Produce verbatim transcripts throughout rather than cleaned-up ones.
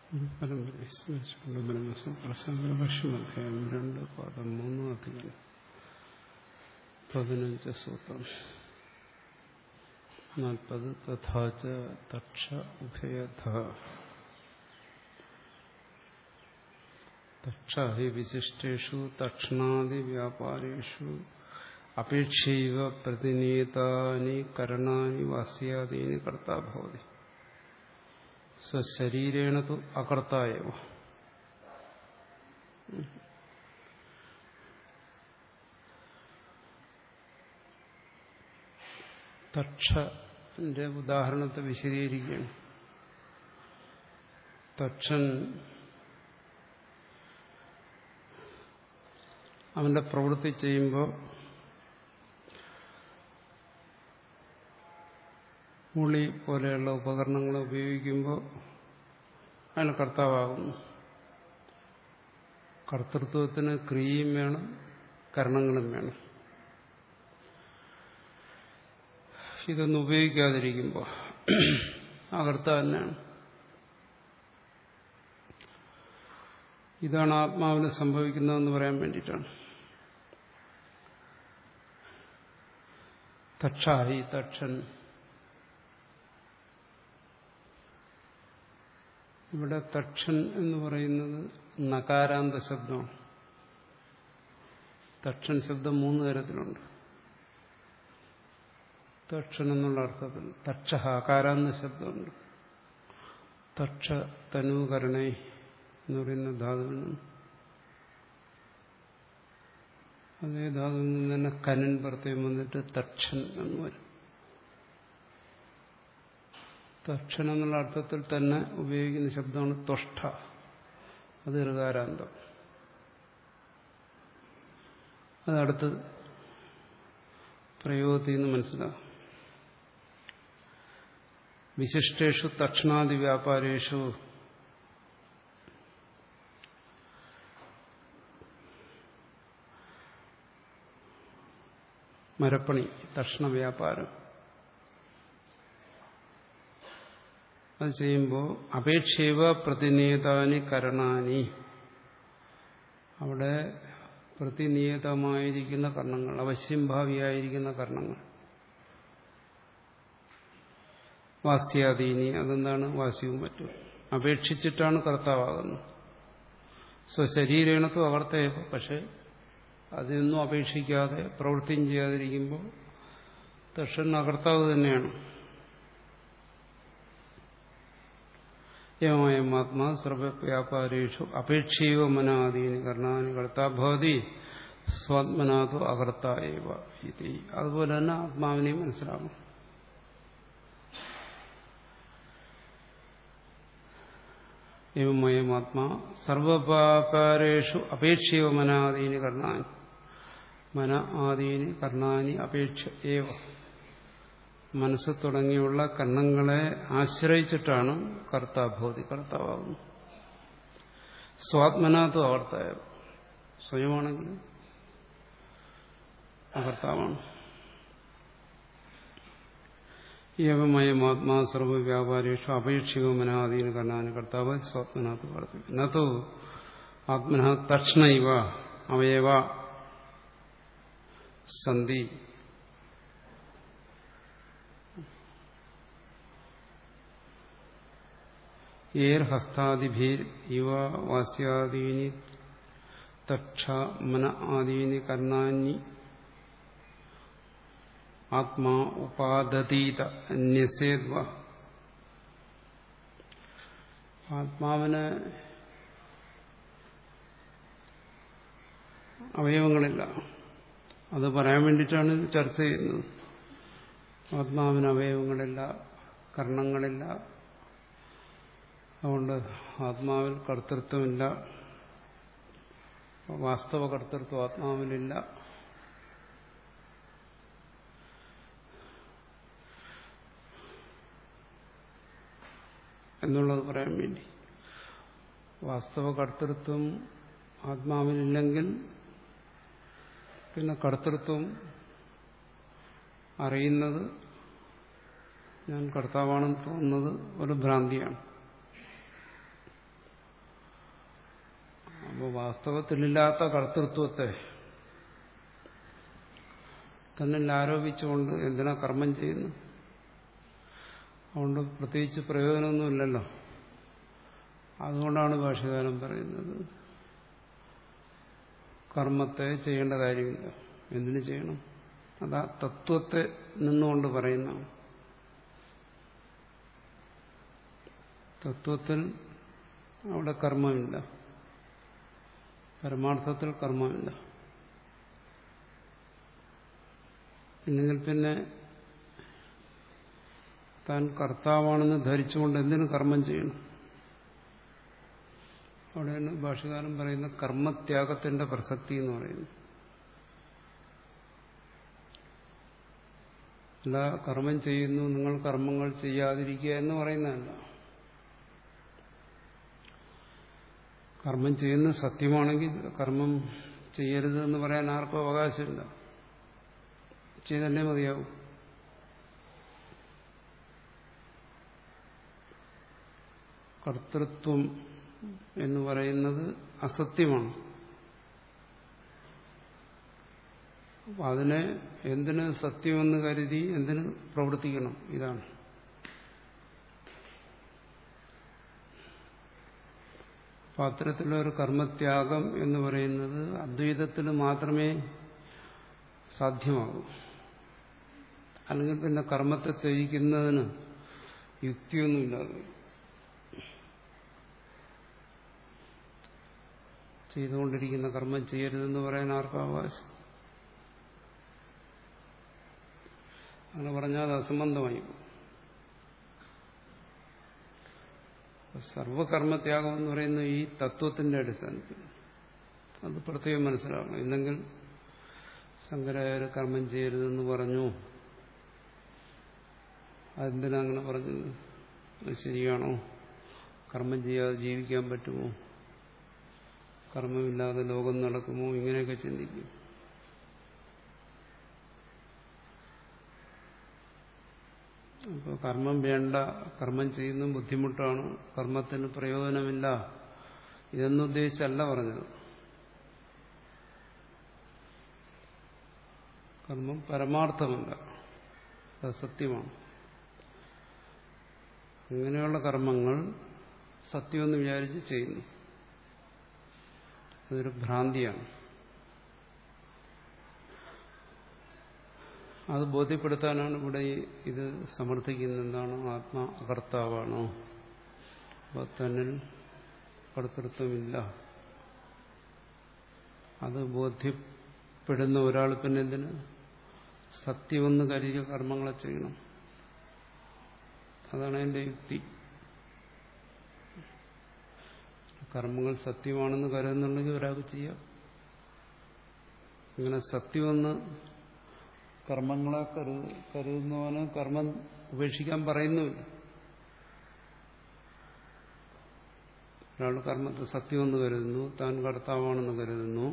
പരമ്പരയെ സ്മരിച്ചുകൊണ്ട് ബ്രഹ്മസൂത്രശങ്കരഭാഷ്യമധ്യായം രണ്ട് പാദം മൂന്ന് അധികം പതിനഞ്ച് സൂത്രം നാൽപ്പത് തഥാച തക്ഷ ഉഭയഥ തക്ഷ ഹി വിശിഷ്ടേഷു തക്ഷ്ണാദി വ്യാപാരേഷു അപേക്ഷൈവ പ്രതിനീതാനി കരണാനി വാസ്യാദീനി കർത്താ ഭവതി സ്വശരീരേണ തു അകർത്തായവ. തക്ഷന്റെ ഉദാഹരണത്തെ വിശദീകരിക്കുകയാണ്. തക്ഷൻ അവന്റെ പ്രവൃത്തി ചെയ്യുമ്പോൾ ഉളി പോലെയുള്ള ഉപകരണങ്ങൾ ഉപയോഗിക്കുമ്പോൾ അയാൾ കർത്താവാകുന്നു. കർത്തൃത്വത്തിന് ക്രിയയും വേണം, കരണങ്ങളും വേണം. ഇതൊന്നും ഉപയോഗിക്കാതിരിക്കുമ്പോൾ അകർത്ത തന്നെയാണ്. ഇതാണ് ആത്മാവിന് സംഭവിക്കുന്നതെന്ന് പറയാൻ വേണ്ടിയിട്ടാണ്. തക്ഷാഹി തക്ഷൻ, ഇവിടെ തക്ഷൻ എന്ന് പറയുന്നത് നകാരാന്ത ശബ്ദമാണ്. തക്ഷൻ ശബ്ദം മൂന്ന് തരത്തിലുണ്ട്. തക്ഷൻ എന്നുള്ള അർത്ഥത്തിൽ തക്ഷ അകാരാന്ത ശബ്ദമുണ്ട്. തക്ഷ തനൂകരണേ എന്ന് പറയുന്ന ധാതുവിൽ നിന്ന്, അതേ ധാതുവിൽ നിന്ന് തന്നെ കനൻ പ്രത്യേകം വന്നിട്ട് തക്ഷൻ എന്ന് വരും. തക്ഷൻ എന്നുള്ള അർത്ഥത്തിൽ തന്നെ ഉപയോഗിക്കുന്ന ശബ്ദമാണ് ത്വഷ്ട. അത് ഋകാരാന്തം. അതടുത്ത് പ്രയോഗത്തിൽ നിന്ന് മനസ്സിലാകും. വിശിഷ്ടേഷു തക്ഷ്ണാദി വ്യാപാരേഷു മരപ്പണി, തക്ഷ്ണ വ്യാപാരം, അത് ചെയ്യുമ്പോൾ അപേക്ഷൈവ പ്രതിനിയതാനി കരണാനി, അവിടെ പ്രതിനിയതമായിരിക്കുന്ന കർണങ്ങൾ, അവശ്യംഭാവിയായിരിക്കുന്ന കർണങ്ങൾ, വാസ്യാദീനി, അതെന്താണ് വാസ്യവും മറ്റും അപേക്ഷിച്ചിട്ടാണ് കർത്താവാകുന്നത്. സ്വശരീരേണത്വം അകർത്തയവ, പക്ഷെ അതൊന്നും അപേക്ഷിക്കാതെ പ്രവൃത്തിയും ചെയ്യാതിരിക്കുമ്പോൾ തക്ഷൻ അകർത്താവ് തന്നെയാണ്. യമാത്മാ സർവവ്യാപാരേഷു അപേക്ഷൈവ മനാദീനി കർണാനി കർത്താ ഭവതി സ്വാത്മനാഥോ അകർത്ത ഏവ ഇതി. അതുപോലെ തന്നെ ആത്മാവിനെയും മനസ്സിലാകും. ഏവമയമാത്മാ സർവവ്യാപാരേഷു അപേക്ഷൈവ മനാദീനി കർണാനി, മന ആദീനി കർണാനി അപേക്ഷ ഏവ, മനസ്സ് തുടങ്ങിയുള്ള കർണങ്ങളെ ആശ്രയിച്ചിട്ടാണ് കർത്താഭൂതി, കർത്താവാകുന്നത്. സ്വാത്മനാഥോ അകർത്തായ, സ്വയമാണെങ്കിൽ അകർത്താവാണ്. ഏവമയമാത്മാ സർവവ്യാപാരേഷു അപേക്ഷിക മനാദീന കർണാനി കർത്താവ് സ്വാത്മനാഥോ കർത്തവ്യം. നോ ആത്മന തക്ഷ്ണൈവ അവയവ സന്ധി ഏർ ഹസ്താദിഭീർ ഇവ വാസ്യാദീനി തക്ഷ മന ആദീനി കർണാനി ആത്മാ ഉപാദതീത ന്യസേദ്വ. ആത്മാവിന് അവയവങ്ങളില്ല, അത് പറയാൻ വേണ്ടിയിട്ടാണ് ചർച്ച ചെയ്യുന്നത്. ആത്മാവിന് അവയവങ്ങളില്ല, കർണങ്ങളില്ല, അതുകൊണ്ട് ആത്മാവിൽ കർത്തൃത്വമില്ല, വാസ്തവ കർത്തൃത്വം ആത്മാവിലില്ല. എന്നുള്ളത് പറയാൻ വേണ്ടി, വാസ്തവ കർത്തൃത്വം ആത്മാവിലില്ലെങ്കിൽ പിന്നെ കർത്തൃത്വം അറിയുന്നത്, ഞാൻ കർത്താവാണെന്ന് തോന്നുന്നത് ഒരു ഭ്രാന്തിയാണ്. അപ്പോൾ വാസ്തവത്തിലില്ലാത്ത കർത്തൃത്വത്തെ തന്നിൽ ആരോപിച്ചുകൊണ്ട് എന്തിനാ കർമ്മം ചെയ്യുന്നു? അതുകൊണ്ട് പ്രത്യേകിച്ച് പ്രയോജനമൊന്നുമില്ലല്ലോ. അതുകൊണ്ടാണ് ഭാഷ്യകാരൻ പറയുന്നത് കർമ്മത്തെ ചെയ്യേണ്ട കാര്യമില്ല. എന്തിനു ചെയ്യണം? അതാ തത്വത്തെ നിന്നുകൊണ്ട് പറയുന്ന തത്വത്തിൽ അവിടെ കർമ്മമില്ല, പരമാർത്ഥത്തിൽ കർമ്മമില്ല. ഇല്ലെങ്കിൽ പിന്നെ താൻ കർത്താവാണെന്ന് ധരിച്ചുകൊണ്ട് എന്തിനു കർമ്മം ചെയ്യണം? അവിടെയാണ് ഭാഷ്യകാരൻ പറയുന്ന കർമ്മത്യാഗത്തിന്റെ പ്രസക്തി എന്ന് പറയുന്നു. അല്ല കർമ്മം ചെയ്യുന്നു, നിങ്ങൾ കർമ്മങ്ങൾ ചെയ്യാതിരിക്കുക എന്ന് പറയുന്നതല്ല. കർമ്മം ചെയ്യുന്നത് സത്യമാണെങ്കിൽ കർമ്മം ചെയ്യരുത് എന്ന് പറയാൻ ആർക്കും അവകാശമില്ല. ചെയ്തല്ലേ മതിയാവും. കർത്തൃത്വം എന്ന് പറയുന്നത് അസത്യമാണ്. അപ്പൊ അതിനെ എന്തിന് സത്യമെന്ന് കരുതി എന്തിന് പ്രവർത്തിക്കണം? ഇതാണ്. അപ്പൊ അത്തരത്തിലുള്ള ഒരു കർമ്മത്യാഗം എന്ന് പറയുന്നത് അദ്വൈതത്തിൽ മാത്രമേ സാധ്യമാകൂ. അല്ലെങ്കിൽ പിന്നെ കർമ്മത്തെ ത്യജിക്കുന്നതിന് യുക്തിയൊന്നുമില്ലാതെ ചെയ്തുകൊണ്ടിരിക്കുന്ന കർമ്മം ചെയ്യരുതെന്ന് പറയാൻ ആർക്കും അവകാശം? അങ്ങനെ പറഞ്ഞാൽ അത് അസംബന്ധമായി. സർവകർമ്മത്യാഗം എന്ന് പറയുന്ന ഈ തത്വത്തിന്റെ അടിസ്ഥാനത്തിൽ അത് പ്രത്യേകം മനസ്സിലാക്കണം. ഇല്ലെങ്കിൽ ശങ്കരാചാര്യ കർമ്മം ചെയ്യരുതെന്ന് പറഞ്ഞു. അതെന്തിനാ അങ്ങനെ പറഞ്ഞത്? അത് ശരിയാണോ? കർമ്മം ചെയ്യാതെ ജീവിക്കാൻ പറ്റുമോ? കർമ്മമില്ലാതെ ലോകം നടക്കുമോ? ഇങ്ങനെയൊക്കെ ചിന്തിക്കും. അപ്പോൾ കർമ്മം വേണ്ട, കർമ്മം ചെയ്യുന്ന ബുദ്ധിമുട്ടാണ്, കർമ്മത്തിന് പ്രയോജനമില്ല, ഇതൊന്നും ഉദ്ദേശിച്ചല്ല പറഞ്ഞത്. കർമ്മം പരമാർത്ഥമല്ല, അത് സത്യമാണ്. ഇങ്ങനെയുള്ള കർമ്മങ്ങൾ സത്യമെന്ന് വിചാരിച്ച് ചെയ്യുന്നു. അതൊരു ഭ്രാന്തിയാണ്. അത് ബോധ്യപ്പെടുത്താനാണ് ഇവിടെ ഇത് സമർത്ഥിക്കുന്നത്. എന്താണ്? ആത്മാ അകർത്താവാണോ? അപ്പോൾ തന്നിൽ കർത്തൃത്വമില്ല. അത് ബോധ്യപ്പെടുന്ന ഒരാൾ പിന്നെ എന്തിന് സത്യമെന്ന് കരുതിയ കർമ്മങ്ങളെ ചെയ്യണം? അതാണ് എന്റെ യുക്തി. കർമ്മങ്ങൾ സത്യമാണെന്ന് കരുതുന്നുണ്ടെങ്കിൽ ഒരാൾക്ക് ചെയ്യാം. ഇങ്ങനെ സത്യമെന്ന് കർമ്മങ്ങളെ കരു കരുതുന്നവന് കർമ്മം ഉപേക്ഷിക്കാൻ പറയുന്നുമില്ല. ഒരാൾ കർമ്മത്തെ സത്യമെന്ന് കരുതുന്നു, താൻ കർത്താവാണെന്ന് കരുതുന്നു,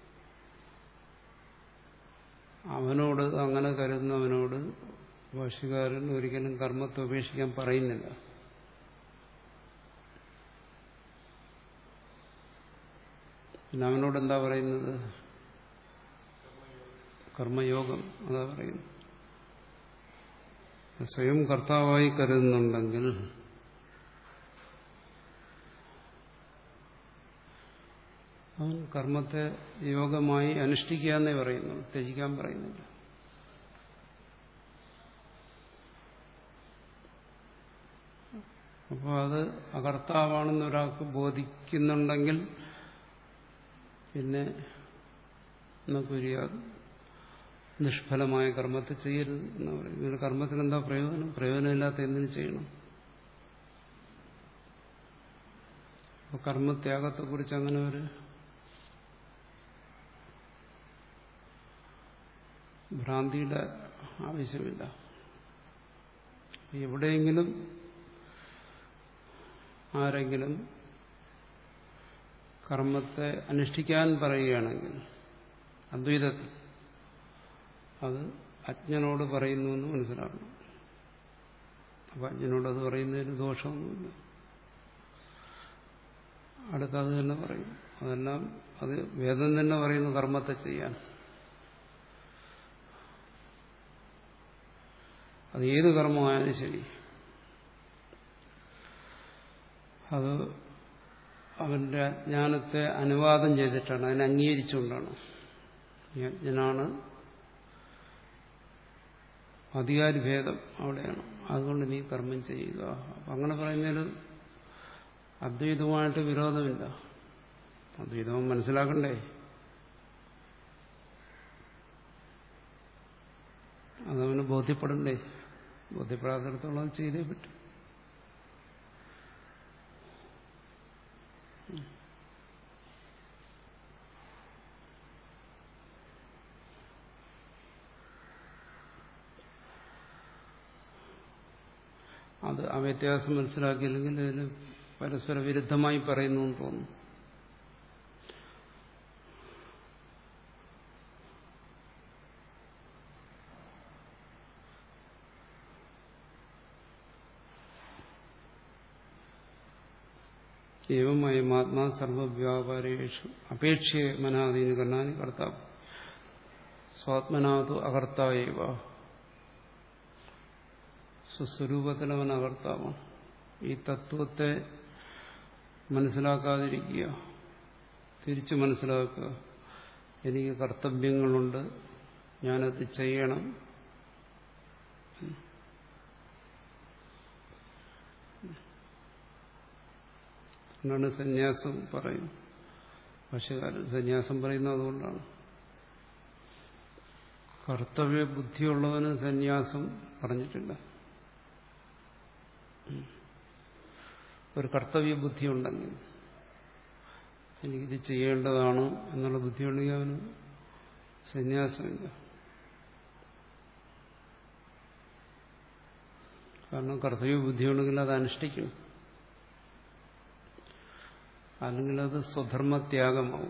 അവനോട്, അങ്ങനെ കരുതുന്നവനോട് ഭാഷ്യകാരൻ ഒരിക്കലും കർമ്മത്തെ ഉപേക്ഷിക്കാൻ പറയുന്നില്ല. പിന്നെ അവനോട് എന്താ പറയുന്നത്? കർമ്മയോഗം. അതാ പറയുന്നു. സ്വയം കർത്താവായി കരുതുന്നുണ്ടെങ്കിൽ അവൻ കർമ്മത്തെ യോഗമായി അനുഷ്ഠിക്കാന്നേ പറയുന്നു, ത്യജിക്കാൻ പറയുന്നില്ല. അപ്പോൾ അത് അകർത്താവാണെന്ന് ഒരാൾക്ക് ബോധിക്കുന്നുണ്ടെങ്കിൽ പിന്നെ കുര്യാത് നിഷ്ഫലമായ കർമ്മത്തെ ചെയ്യരുത് എന്ന് പറയും. ഇതിന് കർമ്മത്തിന് എന്താ പ്രയോജനം? പ്രയോജനമില്ലാത്ത എന്തിനു ചെയ്യണം? അപ്പോൾ കർമ്മത്യാഗത്തെക്കുറിച്ച് അങ്ങനെ ഒരു ഭ്രാന്തിയുടെ ആവശ്യമില്ല. എവിടെയെങ്കിലും ആരെങ്കിലും കർമ്മത്തെ അനുഷ്ഠിക്കാൻ പറയുകയാണെങ്കിൽ അദ്വൈതത്തിൽ അത് അജ്ഞനോട് പറയുന്നു എന്ന് മനസ്സിലാക്കണം. അപ്പം അജ്ഞനോട് അത് പറയുന്നതിന് ദോഷമൊന്നുമില്ല. അടുത്തത് തന്നെ പറയും. അതെല്ലാം അത് വേദം തന്നെ പറയുന്നു കർമ്മത്തെ ചെയ്യാൻ. അത് ഏത് കർമ്മമായാലും ശരി, അത് അവന്റെ അജ്ഞാനത്തെ അനുവാദം ചെയ്തിട്ടാണ്, അതിനെ അംഗീകരിച്ചുകൊണ്ടാണ്. യജ്ഞനാണ് അധികാരി ഭേദം അവിടെയാണ്. അതുകൊണ്ട് നീ കർമ്മം ചെയ്യുക. അങ്ങനെ പറയുന്നതിൽ അദ്വൈതവുമായിട്ട് വിരോധമില്ല. അദ്വൈതം മനസ്സിലാക്കണ്ടേ? അതവന് ബോധ്യപ്പെടണ്ടേ? ബോധ്യപ്പെടാത്തിടത്തോളം ചെയ്തേ പറ്റും. അത് ആ വ്യത്യാസം മനസ്സിലാക്കിയില്ലെങ്കിൽ ഇതിന് പരസ്പര വിരുദ്ധമായി പറയുന്നു എന്ന് തോന്നുന്നു. ഏവം അയമാത്മാ സർവവ്യാപാരേഷു അപേക്ഷ്യ മനാദീന കർണാനി കർത്താവ് സ്വാത്മനാതു അകർത്താവ. സ്വസ്വരൂപത്തിലവൻ അകർത്താവാണ്. ഈ തത്വത്തെ മനസ്സിലാക്കാതിരിക്കുക, തിരിച്ചു മനസ്സിലാക്കുക. എനിക്ക് കർത്തവ്യങ്ങളുണ്ട്, ഞാനത് ചെയ്യണം. എന്നാണ് സന്യാസം പറയും. ഭാഷ്യകാരൻ സന്യാസം പറയുന്നത് അതുകൊണ്ടാണ്. കർത്തവ്യ ബുദ്ധിയുള്ളവന് സന്യാസം പറഞ്ഞിട്ടില്ല. ഒരു കർത്തവ്യ ബുദ്ധി ഉണ്ടെങ്കിൽ, എനിക്കിത് ചെയ്യേണ്ടതാണ് എന്നുള്ള ബുദ്ധിയുണ്ടെങ്കിൽ അവന് സന്യാസമില്ല. കാരണം കർത്തവ്യ ബുദ്ധിയുണ്ടെങ്കിൽ അത് അനുഷ്ഠിക്കണം, അല്ലെങ്കിൽ അത് സ്വധർമ്മത്യാഗമാവും.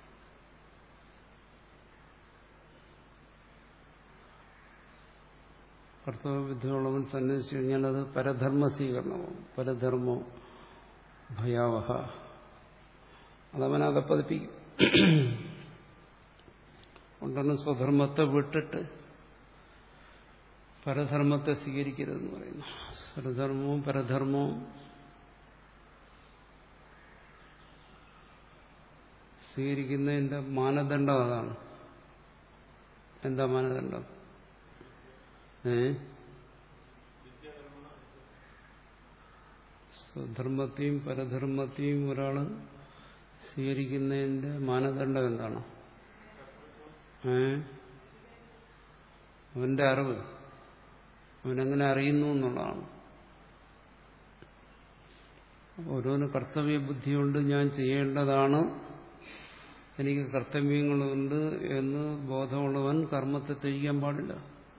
കർത്തവ്യബുദ്ധിയുള്ളവൻ സന്യസിച്ചു കഴിഞ്ഞാൽ അത് പരധർമ്മ സ്വീകരണമാവും. പരധർമ്മോ ഭയാവഹ, അതവൻ അകപ്പതിപ്പിക്കും. കൊണ്ടാണ് സ്വധർമ്മത്തെ വിട്ടിട്ട് പരധർമ്മത്തെ സ്വീകരിക്കരുതെന്ന് പറയുന്നു. സ്വധർമ്മവും പരധർമ്മവും സ്വീകരിക്കുന്നതിന്റെ മാനദണ്ഡം അതാണ്. എന്താ മാനദണ്ഡം? ഏ സ്വധർമ്മത്തെയും പരധർമ്മത്തെയും ഒരാള് സ്വീകരിക്കുന്നതിന്റെ മാനദണ്ഡം എന്താണ്? ഏ അവന്റെ അറിവ്, അവനെങ്ങനെ അറിയുന്നു എന്നുള്ളതാണ്. ഓരോന്ന് കർത്തവ്യ ബുദ്ധിയുണ്ട്, ഞാൻ ചെയ്യേണ്ടതാണ്, എനിക്ക് കർത്തവ്യങ്ങളുണ്ട് എന്ന് ബോധമുള്ളവൻ കർമ്മത്തെ ത്യജിക്കാൻ പാടില്ല.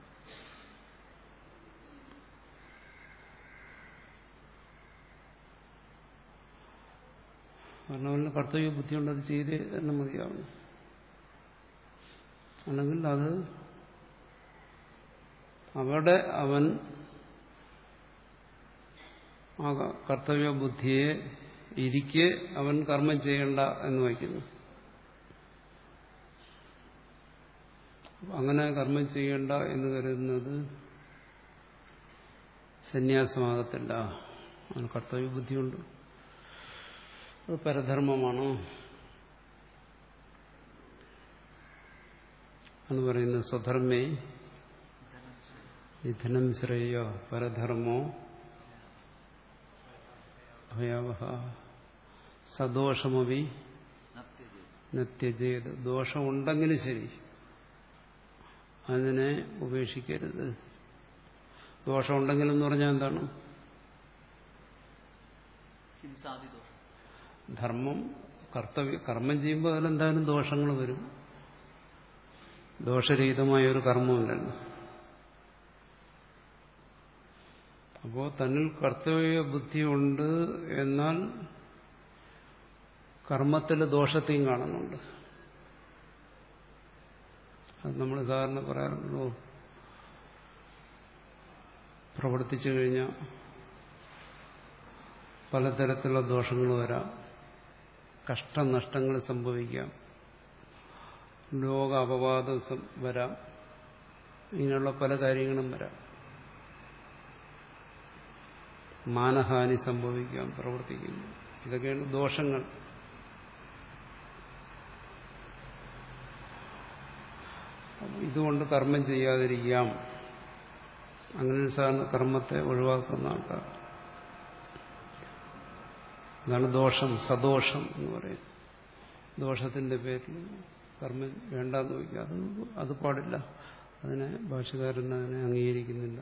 കാരണം അവന് കർത്തവ്യ ബുദ്ധിയുണ്ട്, അത് ചെയ്തേ തന്നെ മതിയാവും. അല്ലെങ്കിൽ അത് അവിടെ അവൻ ആ കർത്തവ്യ ബുദ്ധിയെ ഇരിക്കെ അവൻ കർമ്മം ചെയ്യണ്ട എന്ന് വയ്ക്കുന്നു. അങ്ങനെ കർമ്മം ചെയ്യണ്ട എന്ന് കരുതുന്നത് സന്യാസമാകത്തില്ല. അവന് കർത്തവ്യ ബുദ്ധിയുണ്ട്, അത് പരധർമ്മമാണോ എന്ന് പറയുന്നത്. സ്വധർമ്മേ നിധനം ശ്രേയ പരധർമ്മോ ഭയാവഹ സദോഷമവി നത്യജേത്. ദോഷമുണ്ടെങ്കിലും ശരി അതിനെ ഉപേക്ഷിക്കരുത്. ദോഷമുണ്ടെങ്കിലെന്ന് പറഞ്ഞാൽ എന്താണ്? ധർമ്മം കർത്തവ്യ കർമ്മം ചെയ്യുമ്പോൾ അതിലെന്തായാലും ദോഷങ്ങൾ വരും. ദോഷരഹിതമായ ഒരു കർമ്മമില്ലല്ലോ. അപ്പോൾ തന്നിൽ കർത്തവ്യ ബുദ്ധിയുണ്ട്, എന്നാൽ കർമ്മത്തിൽ ദോഷത്തെയും കാണുന്നുണ്ട്. അത് നമ്മൾ സാധാരണ പറയാറുള്ളൂ, പ്രവർത്തിച്ചു കഴിഞ്ഞാൽ പലതരത്തിലുള്ള ദോഷങ്ങൾ വരാം. കഷ്ടനഷ്ടങ്ങൾ സംഭവിക്കാം, രോഗ അപവാദം വരാം, ഇങ്ങനെയുള്ള പല കാര്യങ്ങളും വരാം, മാനഹാനി സംഭവിക്കാം പ്രവർത്തിക്കുന്നു. ഇതൊക്കെയാണ് ദോഷങ്ങൾ. ഇതുകൊണ്ട് കർമ്മം ചെയ്യാതിരിക്കാം. അങ്ങനെ സാധാരണ കർമ്മത്തെ ഒഴിവാക്കുന്ന ആൾക്കാർ. അതാണ് ദോഷം, സദോഷം എന്ന് പറയുന്നത്. ദോഷത്തിന്റെ പേരിൽ കർമ്മം വേണ്ടാന്ന് വയ്ക്കുക, അത് അത് പാടില്ല. അതിനെ ഭാഷകാരൻ അതിനെ അംഗീകരിക്കുന്നില്ല.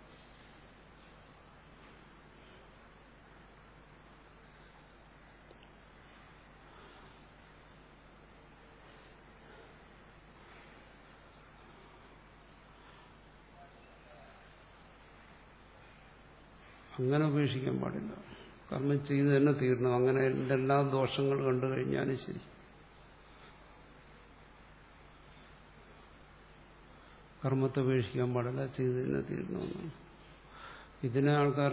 അങ്ങനെ ഉപേക്ഷിക്കാൻ പാടില്ല. കർമ്മം ചെയ്ത് തന്നെ തീരണം. അങ്ങനെ എന്തെല്ലാം ദോഷങ്ങൾ കണ്ടു കഴിഞ്ഞാലും ശരി, കർമ്മത്തെ ഉപേക്ഷിക്കാൻ പാടില്ല, ചെയ്ത് തന്നെ തീരണമെന്നാണ്. ഇതിനെ ആൾക്കാർ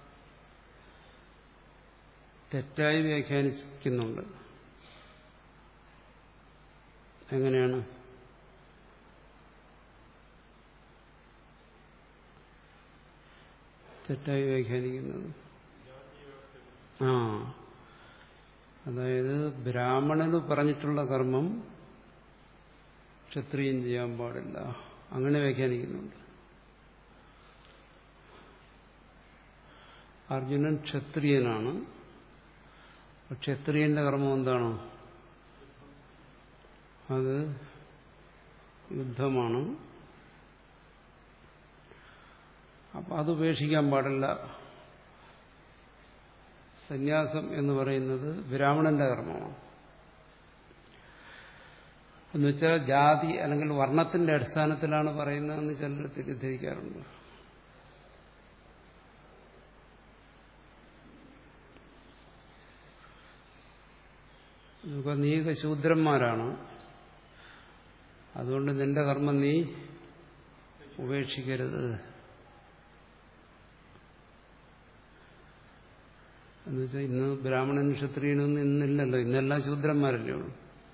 തെറ്റായി വ്യാഖ്യാനിക്കുന്നുണ്ട്. എങ്ങനെയാണ്? തെറ്റായി വ്യാഖ്യാനിക്കുന്നത്? ആ അതായത് ബ്രാഹ്മണന് പറഞ്ഞിട്ടുള്ള കർമ്മം ക്ഷത്രിയൻ ചെയ്യാൻ പാടില്ല, അങ്ങനെ വ്യാഖ്യാനിക്കുന്നുണ്ട്. അർജുനൻ ക്ഷത്രിയനാണ്. ക്ഷത്രിയന്റെ കർമ്മം എന്താണോ? അത് യുദ്ധമാണ്. അപ്പം അത് ഉപേക്ഷിക്കാൻ പാടില്ല. സന്യാസം എന്ന് പറയുന്നത് ബ്രാഹ്മണന്റെ കർമ്മമാണ്. എന്നുവെച്ചാൽ ജാതി അല്ലെങ്കിൽ വർണ്ണത്തിന്റെ അടിസ്ഥാനത്തിലാണ് പറയുന്നതെന്ന് ചിലർ തെറ്റിദ്ധരിക്കാറുണ്ട്. നീ ശൂദ്രന്മാരാണ്, അതുകൊണ്ട് നിന്റെ കർമ്മം നീ ഉപേക്ഷിക്കരുത് എന്നുവെച്ചാൽ ഇന്ന് ബ്രാഹ്മണനും ക്ഷത്രിയനൊന്നും ഇന്നില്ലല്ലോ, ഇന്നെല്ലാം ശൂദ്രന്മാരല്ലേ ഉള്ളൂ.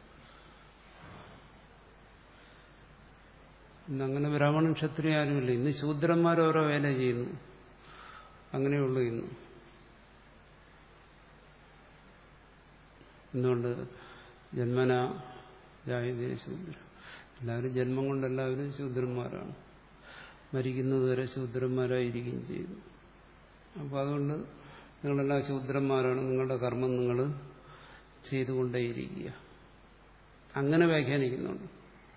ഇന്നങ്ങനെ ബ്രാഹ്മണൻ ക്ഷത്രിയ ആരുമില്ല. ഇന്ന് ശൂദ്രന്മാർ ഓരോ വേല ചെയ്യുന്നു, അങ്ങനെയുള്ളൂ ഇന്ന്. എന്തുകൊണ്ട്? ജന്മന ജായതേ ശൂദ്ര. എല്ലാവരും ജന്മം കൊണ്ട് എല്ലാവരും ശൂദ്രന്മാരാണ്, മരിക്കുന്നതുവരെ ശൂദ്രന്മാരായിരിക്കുകയും ചെയ്യുന്നു. അപ്പോൾ അതുകൊണ്ട് നിങ്ങളെല്ലാം ശൂദ്രന്മാരാണ്, നിങ്ങളുടെ കർമ്മം നിങ്ങൾ ചെയ്തുകൊണ്ടേയിരിക്കുക, അങ്ങനെ വ്യാഖ്യാനിക്കുന്നുണ്ട്.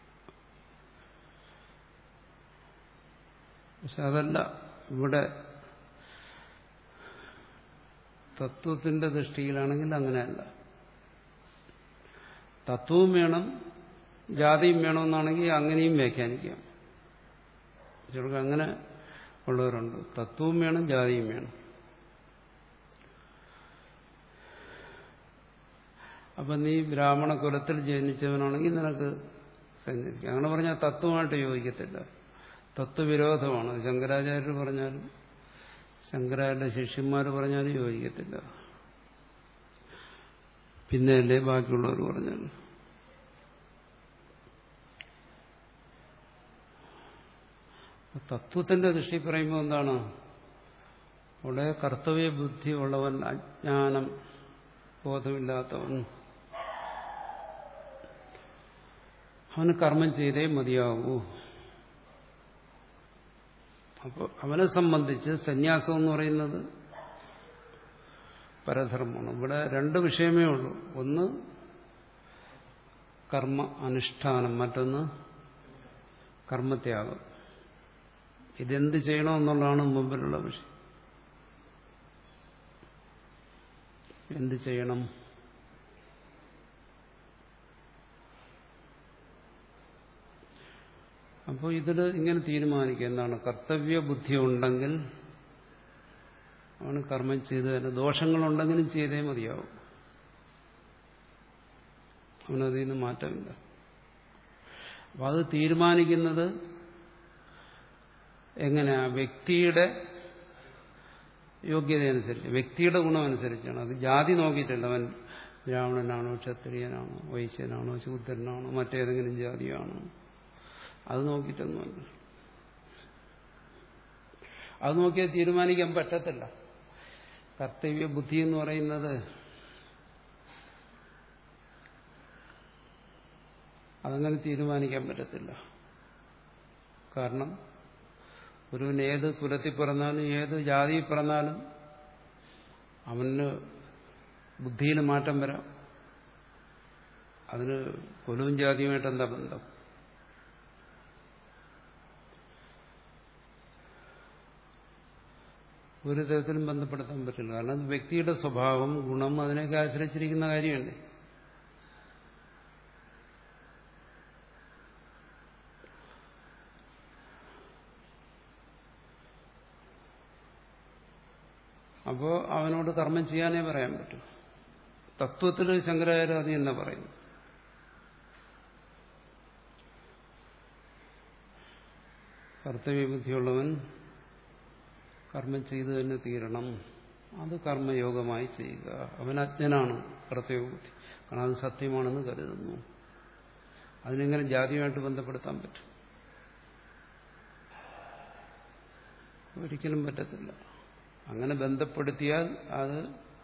പക്ഷെ അതല്ല ഇവിടെ തത്വത്തിന്റെ ദൃഷ്ടിയിലാണെങ്കിൽ അങ്ങനെയല്ല. തത്വവും വേണം ജാതിയും വേണമെന്നാണെങ്കിൽ അങ്ങനെയും വ്യാഖ്യാനിക്കാം. ചിലർക്ക് അങ്ങനെ ഉള്ളവരുണ്ട്. തത്വവും വേണം ജാതിയും വേണം. അപ്പൊ നീ ബ്രാഹ്മണ കുലത്തിൽ ജനിച്ചവനാണെങ്കിൽ നിനക്ക് സഞ്ചരിക്കാം. അങ്ങനെ പറഞ്ഞാൽ തത്വമായിട്ട് യോജിക്കത്തില്ല, തത്വവിരോധമാണ്. ശങ്കരാചാര്യർ പറഞ്ഞാലും ശങ്കരാചാര്യ ശിഷ്യന്മാർ പറഞ്ഞാലും യോജിക്കത്തില്ല. പിന്നെയല്ലേ ബാക്കിയുള്ളവർ പറഞ്ഞാലും. തത്വത്തിന്റെ ദൃഷ്ടി പറയുമ്പോൾ എന്താണ്? അവിടെ കർത്തവ്യ ബുദ്ധി ഉള്ളവൻ, അജ്ഞാനം ബോധമില്ലാത്തവൻ, അവന് കർമ്മം ചെയ്തേ മതിയാകൂ. അപ്പോൾ അവനെ സംബന്ധിച്ച് സന്യാസം എന്ന് പറയുന്നത് പരധർമ്മമാണ്. ഇവിടെ രണ്ട് വിഷയമേ ഉള്ളൂ. ഒന്ന് കർമ്മ അനുഷ്ഠാനം, മറ്റൊന്ന് കർമ്മത്യാഗം. ഇതെന്ത് ചെയ്യണമെന്നുള്ളതാണ് മുമ്പിലുള്ള വിഷയം. എന്ത് ചെയ്യണം? അപ്പോൾ ഇതിൽ ഇങ്ങനെ തീരുമാനിക്കുക. എന്താണ്? കർത്തവ്യ ബുദ്ധി ഉണ്ടെങ്കിൽ അവന് കർമ്മം ചെയ്ത് തന്നെ, ദോഷങ്ങളുണ്ടെങ്കിലും ചെയ്തേ മതിയാവും, അവനതിൽ നിന്ന് മാറ്റമില്ല. അപ്പം അത് തീരുമാനിക്കുന്നത് എങ്ങനെയാ? വ്യക്തിയുടെ യോഗ്യതയനുസരിച്ച്, വ്യക്തിയുടെ ഗുണമനുസരിച്ചാണ്. അത് ജാതി നോക്കിയിട്ടല്ല. അവൻ ബ്രാഹ്മണനാണോ ക്ഷത്രിയനാണോ വൈശ്യനാണോ ശൂദ്രനാണോ മറ്റേതെങ്കിലും ജാതിയാണോ, അത് നോക്കിയിട്ടൊന്നുമല്ല. അത് നോക്കിയാൽ തീരുമാനിക്കാൻ പറ്റത്തില്ല. കർത്തവ്യ ബുദ്ധി എന്ന് പറയുന്നത് അതങ്ങനെ തീരുമാനിക്കാൻ പറ്റത്തില്ല. കാരണം ഒരുവൻ ഏത് കുലത്തിൽ പിറന്നാലും ഏത് ജാതിയിൽ പിറന്നാലും അവന് ബുദ്ധിയിൽ മാറ്റം വരാം. അതിന് കുലവും ജാതിയുമായിട്ട് എന്താ ബന്ധം? ഒരു തരത്തിലും ബന്ധപ്പെടുത്താൻ പറ്റില്ല. കാരണം അത് വ്യക്തിയുടെ സ്വഭാവം, ഗുണം, അതിനെയൊക്കെ ആശ്രയിച്ചിരിക്കുന്ന കാര്യമല്ലേ. അപ്പോൾ അവനോട് കർമ്മം ചെയ്യാനേ പറയാൻ പറ്റും. തത്വത്തിൽ ശങ്കരാചാര്യ അത് തന്നെ പറയുന്നു. കർത്തവ്യബുദ്ധിയുള്ളവൻ കർമ്മം ചെയ്തു തന്നെ തീരണം. അത് കർമ്മയോഗമായി ചെയ്യുക. അവൻ അജ്ഞനാണ് കർത്തവ്യബുദ്ധി. കാരണം അത് സത്യമാണെന്ന് കരുതുന്നു. അതിനെങ്ങനെ ജാതിയുമായിട്ട് ബന്ധപ്പെടുത്താൻ പറ്റും? ഒരിക്കലും പറ്റത്തില്ല. അങ്ങനെ ബന്ധപ്പെടുത്തിയാൽ അത്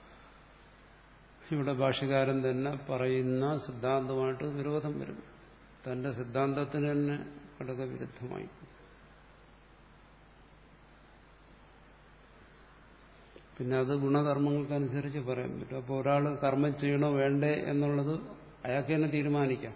ഇവിടെ ഭാഷ്യകാരൻ തന്നെ പറയുന്ന സിദ്ധാന്തമായിട്ട് വിരോധം വരും. തന്റെ സിദ്ധാന്തത്തിന് തന്നെ ഘടകവിരുദ്ധമായി. പിന്നെ അത് ഗുണകർമ്മങ്ങൾക്കനുസരിച്ച് പറയാൻ പറ്റും. അപ്പോൾ ഒരാൾ കർമ്മം ചെയ്യണോ വേണ്ടേ എന്നുള്ളത് അയാൾക്ക് തന്നെ തീരുമാനിക്കാം.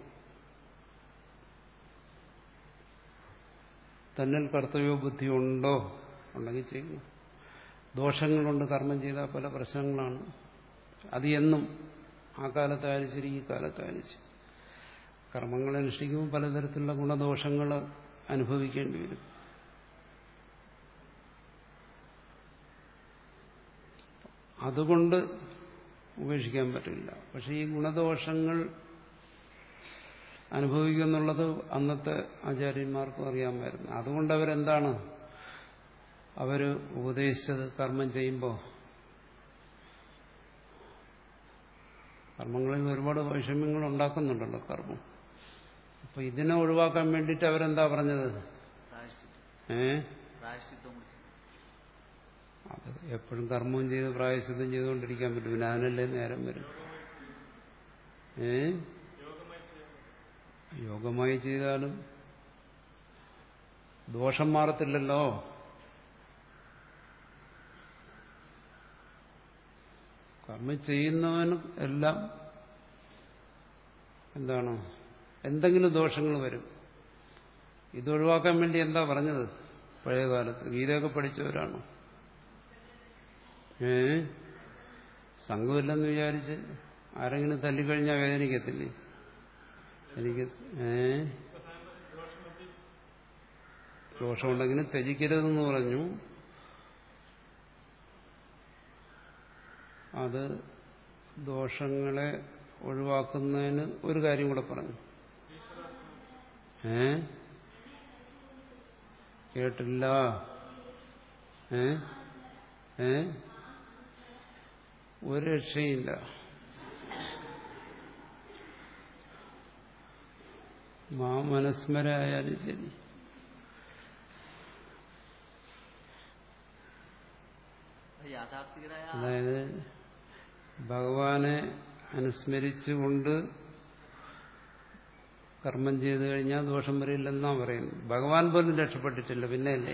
തന്നിൽ കർത്തവ്യ ബുദ്ധി ഉണ്ടോ? ഉണ്ടെങ്കിൽ ചെയ്യുന്നു. ദോഷങ്ങളുണ്ട് കർമ്മം ചെയ്താൽ പല പ്രശ്നങ്ങളാണ്. അത് എന്നും ആ കാലത്തായാലും ശരി ഈ കാലത്തായാലും ശരി കർമ്മങ്ങൾ അനുഷ്ഠിക്കുമ്പോൾ പലതരത്തിലുള്ള ഗുണദോഷങ്ങൾ അനുഭവിക്കേണ്ടി വരും. അതുകൊണ്ട് ഉപേക്ഷിക്കാൻ പറ്റില്ല. പക്ഷെ ഈ ഗുണദോഷങ്ങൾ അനുഭവിക്കുന്നുള്ളത് അന്നത്തെ ആചാര്യന്മാർക്കും അറിയാമായിരുന്നു. അതുകൊണ്ട് അവരെന്താണ് അവർ ഉപദേശിച്ചത്? കർമ്മം ചെയ്യുമ്പോൾ കർമ്മങ്ങളിൽ ഒരുപാട് വൈഷമ്യങ്ങൾ ഉണ്ടാക്കുന്നുണ്ടല്ലോ കർമ്മം. അപ്പൊ ഇതിനെ ഒഴിവാക്കാൻ വേണ്ടിയിട്ട് അവരെന്താ പറഞ്ഞത്? ഏ അത് എപ്പോഴും കർമ്മവും ചെയ്ത് പ്രായശ്ചിത്തം ചെയ്തുകൊണ്ടിരിക്കാൻ പറ്റും. പിന്നെ അതിനല്ലേ നേരം വരും. ഏ യോഗമായി ചെയ്താലും ദോഷം മാറത്തില്ലല്ലോ. കർമ്മം ചെയ്യുന്നവന് എല്ലാം എന്താണ് എന്തെങ്കിലും ദോഷങ്ങൾ വരും. ഇതൊഴിവാക്കാൻ വേണ്ടി എന്താ പറഞ്ഞത്? പഴയകാലത്ത് ഗീതയൊക്കെ പഠിച്ചവരാണ്. ഏ സംഘമില്ലെന്ന് വിചാരിച്ച് ആരെങ്കിലും തല്ലിക്കഴിഞ്ഞാൽ വേദനിക്കത്തില്ലേ? എനിക്ക് ഏ ദോഷമുണ്ടെങ്കിലും ത്യജിക്കരുതെന്ന് പറഞ്ഞു. അത് ദോഷങ്ങളെ ഒഴിവാക്കുന്നതിന് ഒരു കാര്യം കൂടെ പറഞ്ഞു. ഏ കേട്ടില്ല. ഏ ഏ ഒരു രക്ഷയില്ല. മാമനസ്മരായാലും ശരി അതായത് ഭഗവാനെ അനുസ്മരിച്ചുകൊണ്ട് കർമ്മം ചെയ്തു കഴിഞ്ഞാൽ ദോഷം വരില്ലെന്നാ പറയുന്നത്. ഭഗവാൻ പോലും രക്ഷപ്പെട്ടിട്ടില്ല, പിന്നെയല്ലേ?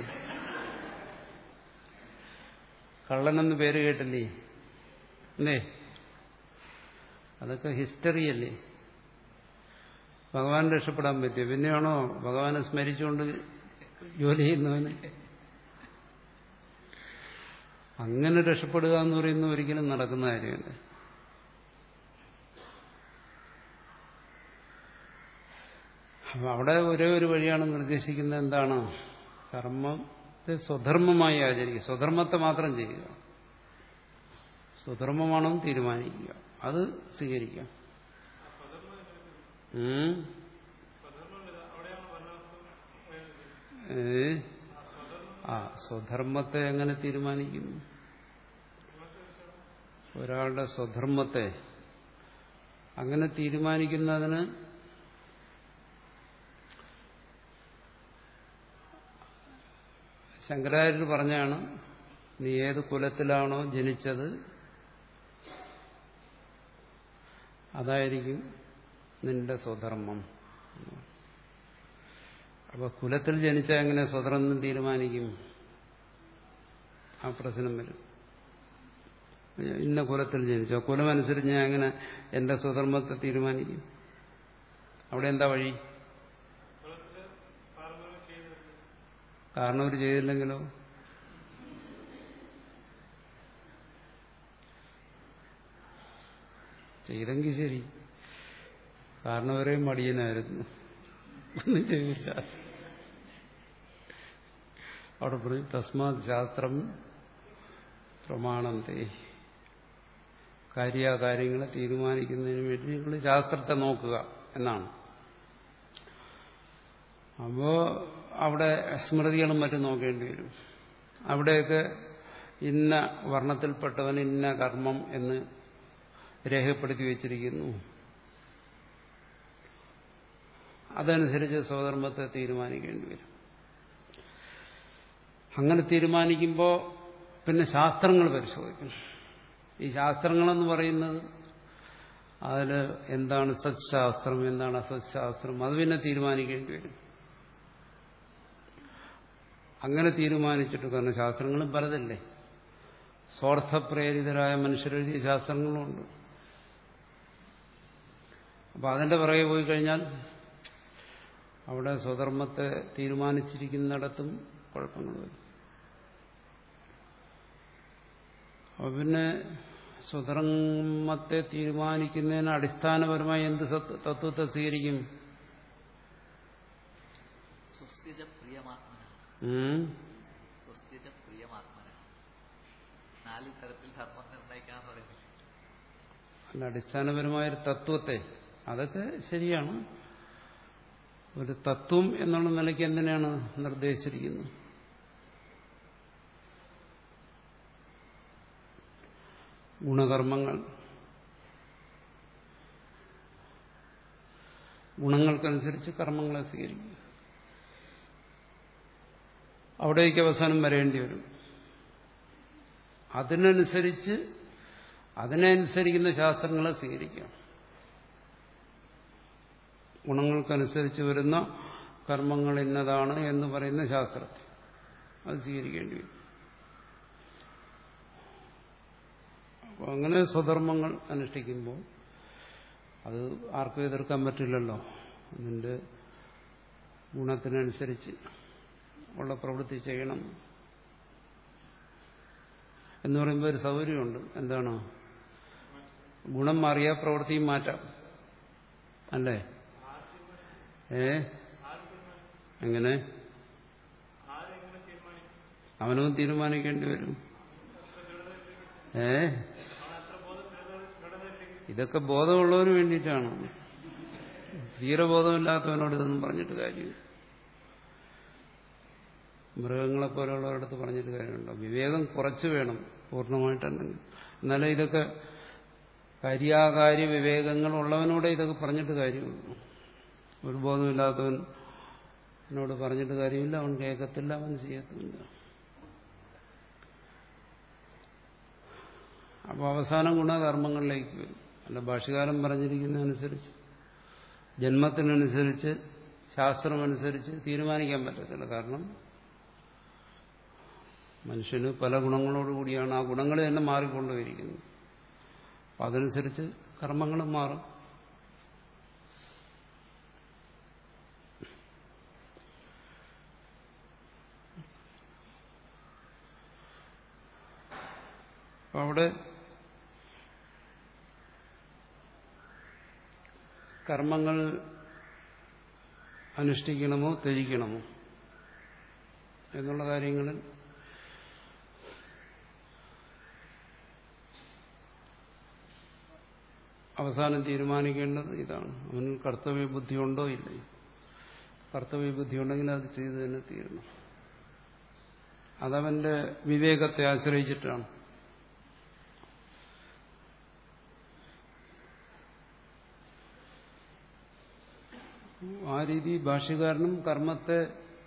കള്ളനെന്ന് പേര് കേട്ടില്ലേ? അല്ലേ? അതൊക്കെ ഹിസ്റ്ററിയല്ലേ? ഭഗവാൻ രക്ഷപ്പെടാൻ പറ്റിയ പിന്നെയാണോ ഭഗവാനെ സ്മരിച്ചുകൊണ്ട് ജോലി ചെയ്യുന്നവന്? അങ്ങനെ രക്ഷപ്പെടുക എന്ന് പറയുന്നത് ഒരിക്കലും നടക്കുന്ന കാര്യമല്ല. അപ്പൊ അവിടെ ഒരേ ഒരു വഴിയാണ് നിർദ്ദേശിക്കുന്നത്. എന്താണ്? കർമ്മത്തെ സ്വധർമ്മമായി ആചരിക്കുക. സ്വധർമ്മത്തെ മാത്രം ചെയ്യുക. സ്വധർമ്മമാണെന്ന് തീരുമാനിക്കുക. അത് സ്വീകരിക്കാം. ഏ ആ സ്വധർമ്മത്തെ എങ്ങനെ തീരുമാനിക്കുന്നു? ഒരാളുടെ സ്വധർമ്മത്തെ അങ്ങനെ തീരുമാനിക്കുന്നതിന് ശങ്കരാചാര്യർ പറഞ്ഞാണ്, നീ ഏത് കുലത്തിലാണോ ജനിച്ചത് അതായിരിക്കും നിന്റെ സ്വധർമ്മം. അപ്പൊ കുലത്തിൽ ജനിച്ചാൽ എങ്ങനെ സ്വധർമ്മം തീരുമാനിക്കും? ആ പ്രശ്നം വരും. ഇന്ന കുലത്തിൽ ജനിച്ചോ, കുലമനുസരിച്ച് ഞാൻ എങ്ങനെ എന്റെ സ്വധർമ്മത്തെ തീരുമാനിക്കും? അവിടെ എന്താ വഴി? കാരണം അവർ ചെയ്തില്ലെങ്കിലോ? ചെയ്തെങ്കിൽ ശരി. കാരണം അവരെ മടിയനായിരുന്നു, ഒന്നും ചെയ്തില്ല. അവിടെ പറയും തസ്മാത് ശാസ്ത്രം പ്രമാണന്തേ. കാര്യാകാര്യങ്ങളെ തീരുമാനിക്കുന്നതിന് വേണ്ടി നിങ്ങൾ ശാസ്ത്രത്തെ നോക്കുക എന്നാണ്. അപ്പോ അവിടെ സ്മൃതികളും മറ്റും നോക്കേണ്ടി വരും. അവിടെയൊക്കെ ഇന്ന വർണ്ണത്തിൽപ്പെട്ടവൻ ഇന്ന കർമ്മം എന്ന് രേഖപ്പെടുത്തി വച്ചിരിക്കുന്നു, അതനുസരിച്ച് സ്വധർമ്മത്തെ തീരുമാനിക്കേണ്ടി വരും. അങ്ങനെ തീരുമാനിക്കുമ്പോൾ പിന്നെ ശാസ്ത്രങ്ങൾ പരിശോധിക്കണം. ഈ ശാസ്ത്രങ്ങളെന്ന് പറയുന്നത് അതിൽ എന്താണ് സത്ശാസ്ത്രം, എന്താണ് അസത്ശാസ്ത്രം, അത് പിന്നെ തീരുമാനിക്കേണ്ടി വരും. അങ്ങനെ തീരുമാനിച്ചിട്ട്, കാരണം ശാസ്ത്രങ്ങളും പലതല്ലേ, സ്വാർത്ഥപ്രേരിതരായ മനുഷ്യരെഴുതിയ ശാസ്ത്രങ്ങളുമുണ്ട്. അപ്പൊ അതിന്റെ പുറകെ പോയി കഴിഞ്ഞാൽ അവിടെ സ്വധർമ്മത്തെ തീരുമാനിച്ചിരിക്കുന്നിടത്തും കുഴപ്പങ്ങൾ വരും. അപ്പൊ പിന്നെ സ്വധർമ്മത്തെ തീരുമാനിക്കുന്നതിന് അടിസ്ഥാനപരമായി എന്ത് തത്വത്തെ സ്വീകരിക്കും? അല്ല, അടിസ്ഥാനപരമായൊരു തത്വത്തെ, അതൊക്കെ ശരിയാണ്. ഒരു തത്വം എന്നുള്ള നിലയ്ക്ക് എന്തിനാണ് നിർദ്ദേശിച്ചിരിക്കുന്നത്? ഗുണകർമ്മങ്ങൾ, ഗുണങ്ങൾക്കനുസരിച്ച് കർമ്മങ്ങളെ സ്വീകരിക്കും. അവിടേക്ക് അവസാനം വരേണ്ടി വരും. അതിനനുസരിച്ച് അതിനനുസരിക്കുന്ന ശാസ്ത്രങ്ങളെ സ്വീകരിക്കാം. ഗുണങ്ങൾക്കനുസരിച്ച് വരുന്ന കർമ്മങ്ങൾ ഇന്നതാണ് എന്ന് പറയുന്ന ശാസ്ത്രത്തെ അത് സ്വീകരിക്കേണ്ടി വരും. അപ്പോൾ അങ്ങനെ സ്വധർമ്മങ്ങൾ അനുഷ്ഠിക്കുമ്പോൾ അത് ആർക്കും എതിർക്കാൻ പറ്റില്ലല്ലോ. അതിൻ്റെ ഗുണത്തിനനുസരിച്ച് ഉള്ള പ്രവൃത്തി ചെയ്യണം എന്ന് പറയുമ്പോൾ ഒരു സൗകര്യമുണ്ട്. എന്താണ്? ഗുണം മാറിയാൽ പ്രവൃത്തിയും മാറ്റാം, അല്ലേ? ഏ എങ്ങനെ? അവനും തീരുമാനിക്കേണ്ടി വരും. ഏ ഇതൊക്കെ ബോധമുള്ളവന് വേണ്ടിയിട്ടാണ്. തീരെ ബോധമില്ലാത്തവനോട് ഇതൊന്നും പറഞ്ഞിട്ട് കാര്യമില്ല. മൃഗങ്ങളെ പോലെയുള്ളവരടുത്ത് പറഞ്ഞിട്ട് കാര്യമുണ്ടോ? വിവേകം കുറച്ച് വേണം പൂർണ്ണമായിട്ടുണ്ടെങ്കിൽ. എന്നാലേ ഇതൊക്കെ കാര്യാകാര്യ വിവേകങ്ങളുള്ളവനോടെ ഇതൊക്കെ പറഞ്ഞിട്ട് കാര്യമുള്ളൂ. ഒരു ബോധമില്ലാത്തവൻ എന്നോട് പറഞ്ഞിട്ട് കാര്യമില്ല, അവൻ കേൾക്കത്തില്ല, അവൻ ചെയ്യത്തില്ല. അപ്പോൾ അവസാനം ഗുണകർമ്മങ്ങളിലേക്ക് വരും. അല്ല, ഭാഷ്യകാരൻ പറഞ്ഞിരിക്കുന്നതനുസരിച്ച് ജന്മത്തിനനുസരിച്ച് ശാസ്ത്രമനുസരിച്ച് തീരുമാനിക്കാൻ പറ്റത്തില്ല. കാരണം മനുഷ്യന് പല ഗുണങ്ങളോടുകൂടിയാണ്, ആ ഗുണങ്ങൾ തന്നെ മാറിക്കൊണ്ടുവരിക്കുന്നത്. അപ്പം അതനുസരിച്ച് കർമ്മങ്ങളും മാറും. അപ്പം അവിടെ കർമ്മങ്ങൾ അനുഷ്ഠിക്കണമോ ത്യജിക്കണമോ എന്നുള്ള കാര്യങ്ങളിൽ അവസാനം തീരുമാനിക്കേണ്ടത് ഇതാണ്. അവന് കർത്തവ്യബുദ്ധി ഉണ്ടോ ഇല്ലേ? കർത്തവ്യബുദ്ധി ഉണ്ടെങ്കിൽ അത് ചെയ്തു തന്നെ തീരണം. അതവന്റെ വിവേകത്തെ ആശ്രയിച്ചിട്ടാണ്. രീതി ഭാഷ്യകാരനും കർമ്മത്തെ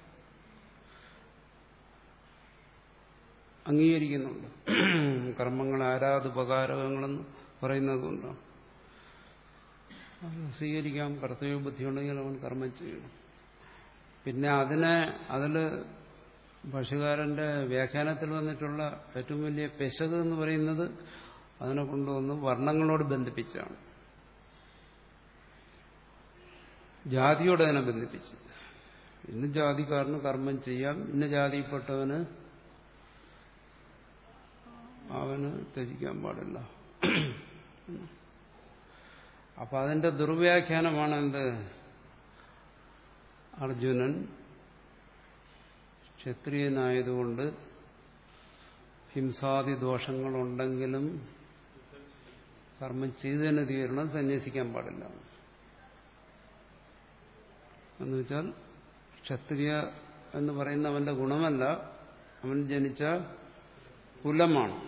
അംഗീകരിക്കുന്നുണ്ട്. കർമ്മങ്ങൾ ആരാധുപകാരകങ്ങളെന്ന് പറയുന്നത് കൊണ്ടാണ്. സ്വീകരിക്കാം. കർത്തവ്യ ബുദ്ധി ഉണ്ടെങ്കിൽ അവൻ കർമ്മം ചെയ്യണം. പിന്നെ അതിനെ അതിൽ ഭാഷ്യകാരന്റെ വ്യാഖ്യാനത്തിൽ വന്നിട്ടുള്ള ഏറ്റവും വലിയ പെശക് എന്ന് പറയുന്നത് അതിനെ കൊണ്ടുവന്ന് വർണ്ണങ്ങളോട് ബന്ധിപ്പിച്ചാണ്. ജാതിയോട് അതിനെ ബന്ധിപ്പിച്ച്. ഇന്ന ജാതിക്കാരന് കർമ്മം ചെയ്യാം, ഇന്ന ജാതിയിൽപ്പെട്ടവന് അവന് ത്യജിക്കാൻ പാടില്ല. അപ്പൊ അതിന്റെ ദുർവ്യാഖ്യാനമാണ് എന്ത്? അർജുനൻ ക്ഷത്രിയനായതുകൊണ്ട് ഹിംസാദി ദോഷങ്ങളുണ്ടെങ്കിലും കർമ്മം ചെയ്തു തന്നെ തീരണം, സന്യസിക്കാൻ പാടില്ല. എന്നുവെച്ചാൽ ക്ഷത്രിയ എന്ന് പറയുന്ന അവന്റെ ഗുണമല്ല, അവൻ ജനിച്ച കുലമാണ്.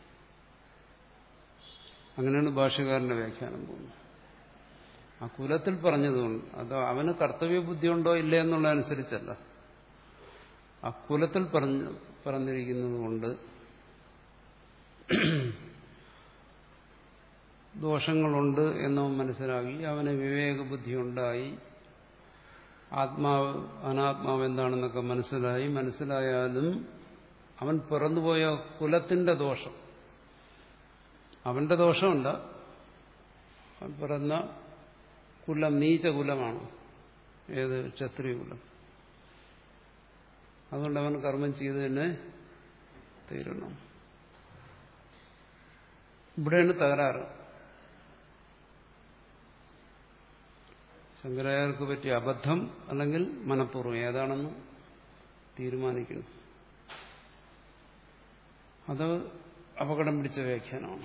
അങ്ങനെയാണ് ഭാഷ്യകാരന്റെ വ്യാഖ്യാനം പോകുന്നത്. ആ കുലത്തിൽ പറഞ്ഞതുകൊണ്ട് അത് അവന് കർത്തവ്യ ബുദ്ധി ഉണ്ടോ ഇല്ലേ എന്നുള്ളതനുസരിച്ചല്ല, ആ കുലത്തിൽ പറഞ്ഞ പറഞ്ഞിരിക്കുന്നത് കൊണ്ട് ദോഷങ്ങളുണ്ട് എന്നവൻ മനസ്സിലാക്കി, അവന് വിവേകബുദ്ധി ഉണ്ടായി, ആത്മാവ് അനാത്മാവ് എന്താണെന്നൊക്കെ മനസ്സിലായി. മനസ്സിലായാലും അവൻ പിറന്നുപോയ കുലത്തിന്റെ ദോഷം, അവന്റെ ദോഷമല്ല, അവൻ പിറന്ന കുലം നീചകുലമാണ്. ഏത്? ക്ഷത്രിയ കുലം. അതുകൊണ്ട് അവൻ കർമ്മം ചെയ്ത് തന്നെ തീരണം. ഇവിടെയാണ് തകരാറ്. ശങ്കരാചാര്യർക്ക് പറ്റിയ അബദ്ധം അല്ലെങ്കിൽ മനഃപൂർവ്വം ഏതാണെന്ന് തീരുമാനിക്കണം. അത് അപകടം പിടിച്ച വ്യാഖ്യാനമാണ്.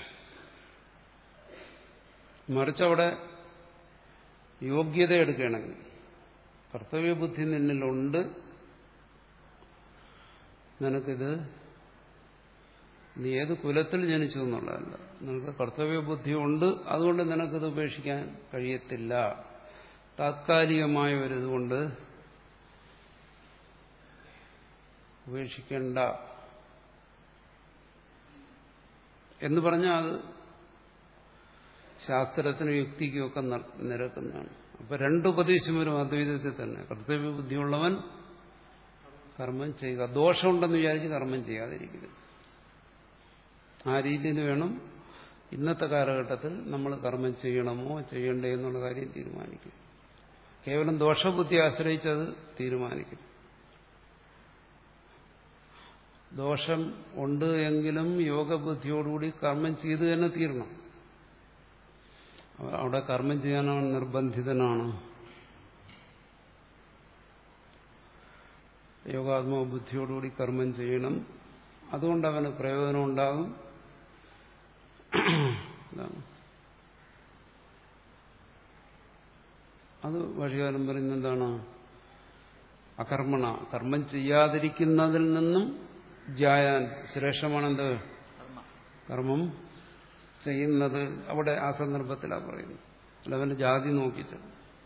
മറിച്ചവിടെ യോഗ്യത എടുക്കുകയാണെങ്കിൽ കർത്തവ്യബുദ്ധി നിന്നിലുണ്ട്, നിനക്കിത് നീ ഏത് കുലത്തിൽ ജനിച്ചു എന്നുള്ളതല്ല, നിനക്ക് കർത്തവ്യബുദ്ധി ഉണ്ട്, അതുകൊണ്ട് നിനക്കിത് ഉപേക്ഷിക്കാൻ കഴിയത്തില്ല. താത്കാലികമായ ഒരിതുകൊണ്ട് ഉപേക്ഷിക്കേണ്ട എന്ന് പറഞ്ഞാൽ അത് ശാസ്ത്രത്തിനും യുക്തിക്കും ഒക്കെ നിരക്കുന്നതാണ്. അപ്പൊ രണ്ടുപദേശം വരും അദ്വൈതത്തിൽ തന്നെ. കർത്തവ്യബുദ്ധിയുള്ളവൻ കർമ്മം ചെയ്യുക, ദോഷമുണ്ടെന്ന് വിചാരിച്ച് കർമ്മം ചെയ്യാതിരിക്കരുത്. ആ രീതിയിൽ വേണം ഇന്നത്തെ കാലഘട്ടത്തിൽ നമ്മൾ കർമ്മം ചെയ്യണമോ ചെയ്യണ്ടേ എന്നുള്ള കാര്യം തീരുമാനിക്കും. കേവലം ദോഷബുദ്ധി ആശ്രയിച്ചത് തീരുമാനിക്കും. ദോഷം ഉണ്ട് എങ്കിലും യോഗബുദ്ധിയോടുകൂടി കർമ്മം ചെയ്തു തന്നെ തീരണം. അവിടെ കർമ്മം ചെയ്യാനവൻ നിർബന്ധിതനാണ്. യോഗാത്മക ബുദ്ധിയോടുകൂടി കർമ്മം ചെയ്യണം, അതുകൊണ്ട് അവന് പ്രയോജനം ഉണ്ടാകും. അത് ഭാഷ്യകാരൻ പറയുന്നത് എന്താണ്? അകർമ്മണ, കർമ്മം ചെയ്യാതിരിക്കുന്നതിൽ നിന്നും ജായാൻ ശ്രേഷ്ഠമാണെന്ത്? കർമ്മം ചെയ്യുന്നത്. അവിടെ ആ സന്ദർഭത്തിലാണ് പറയുന്നത്, അല്ല അവന്റെ ജാതി നോക്കിയിട്ട്.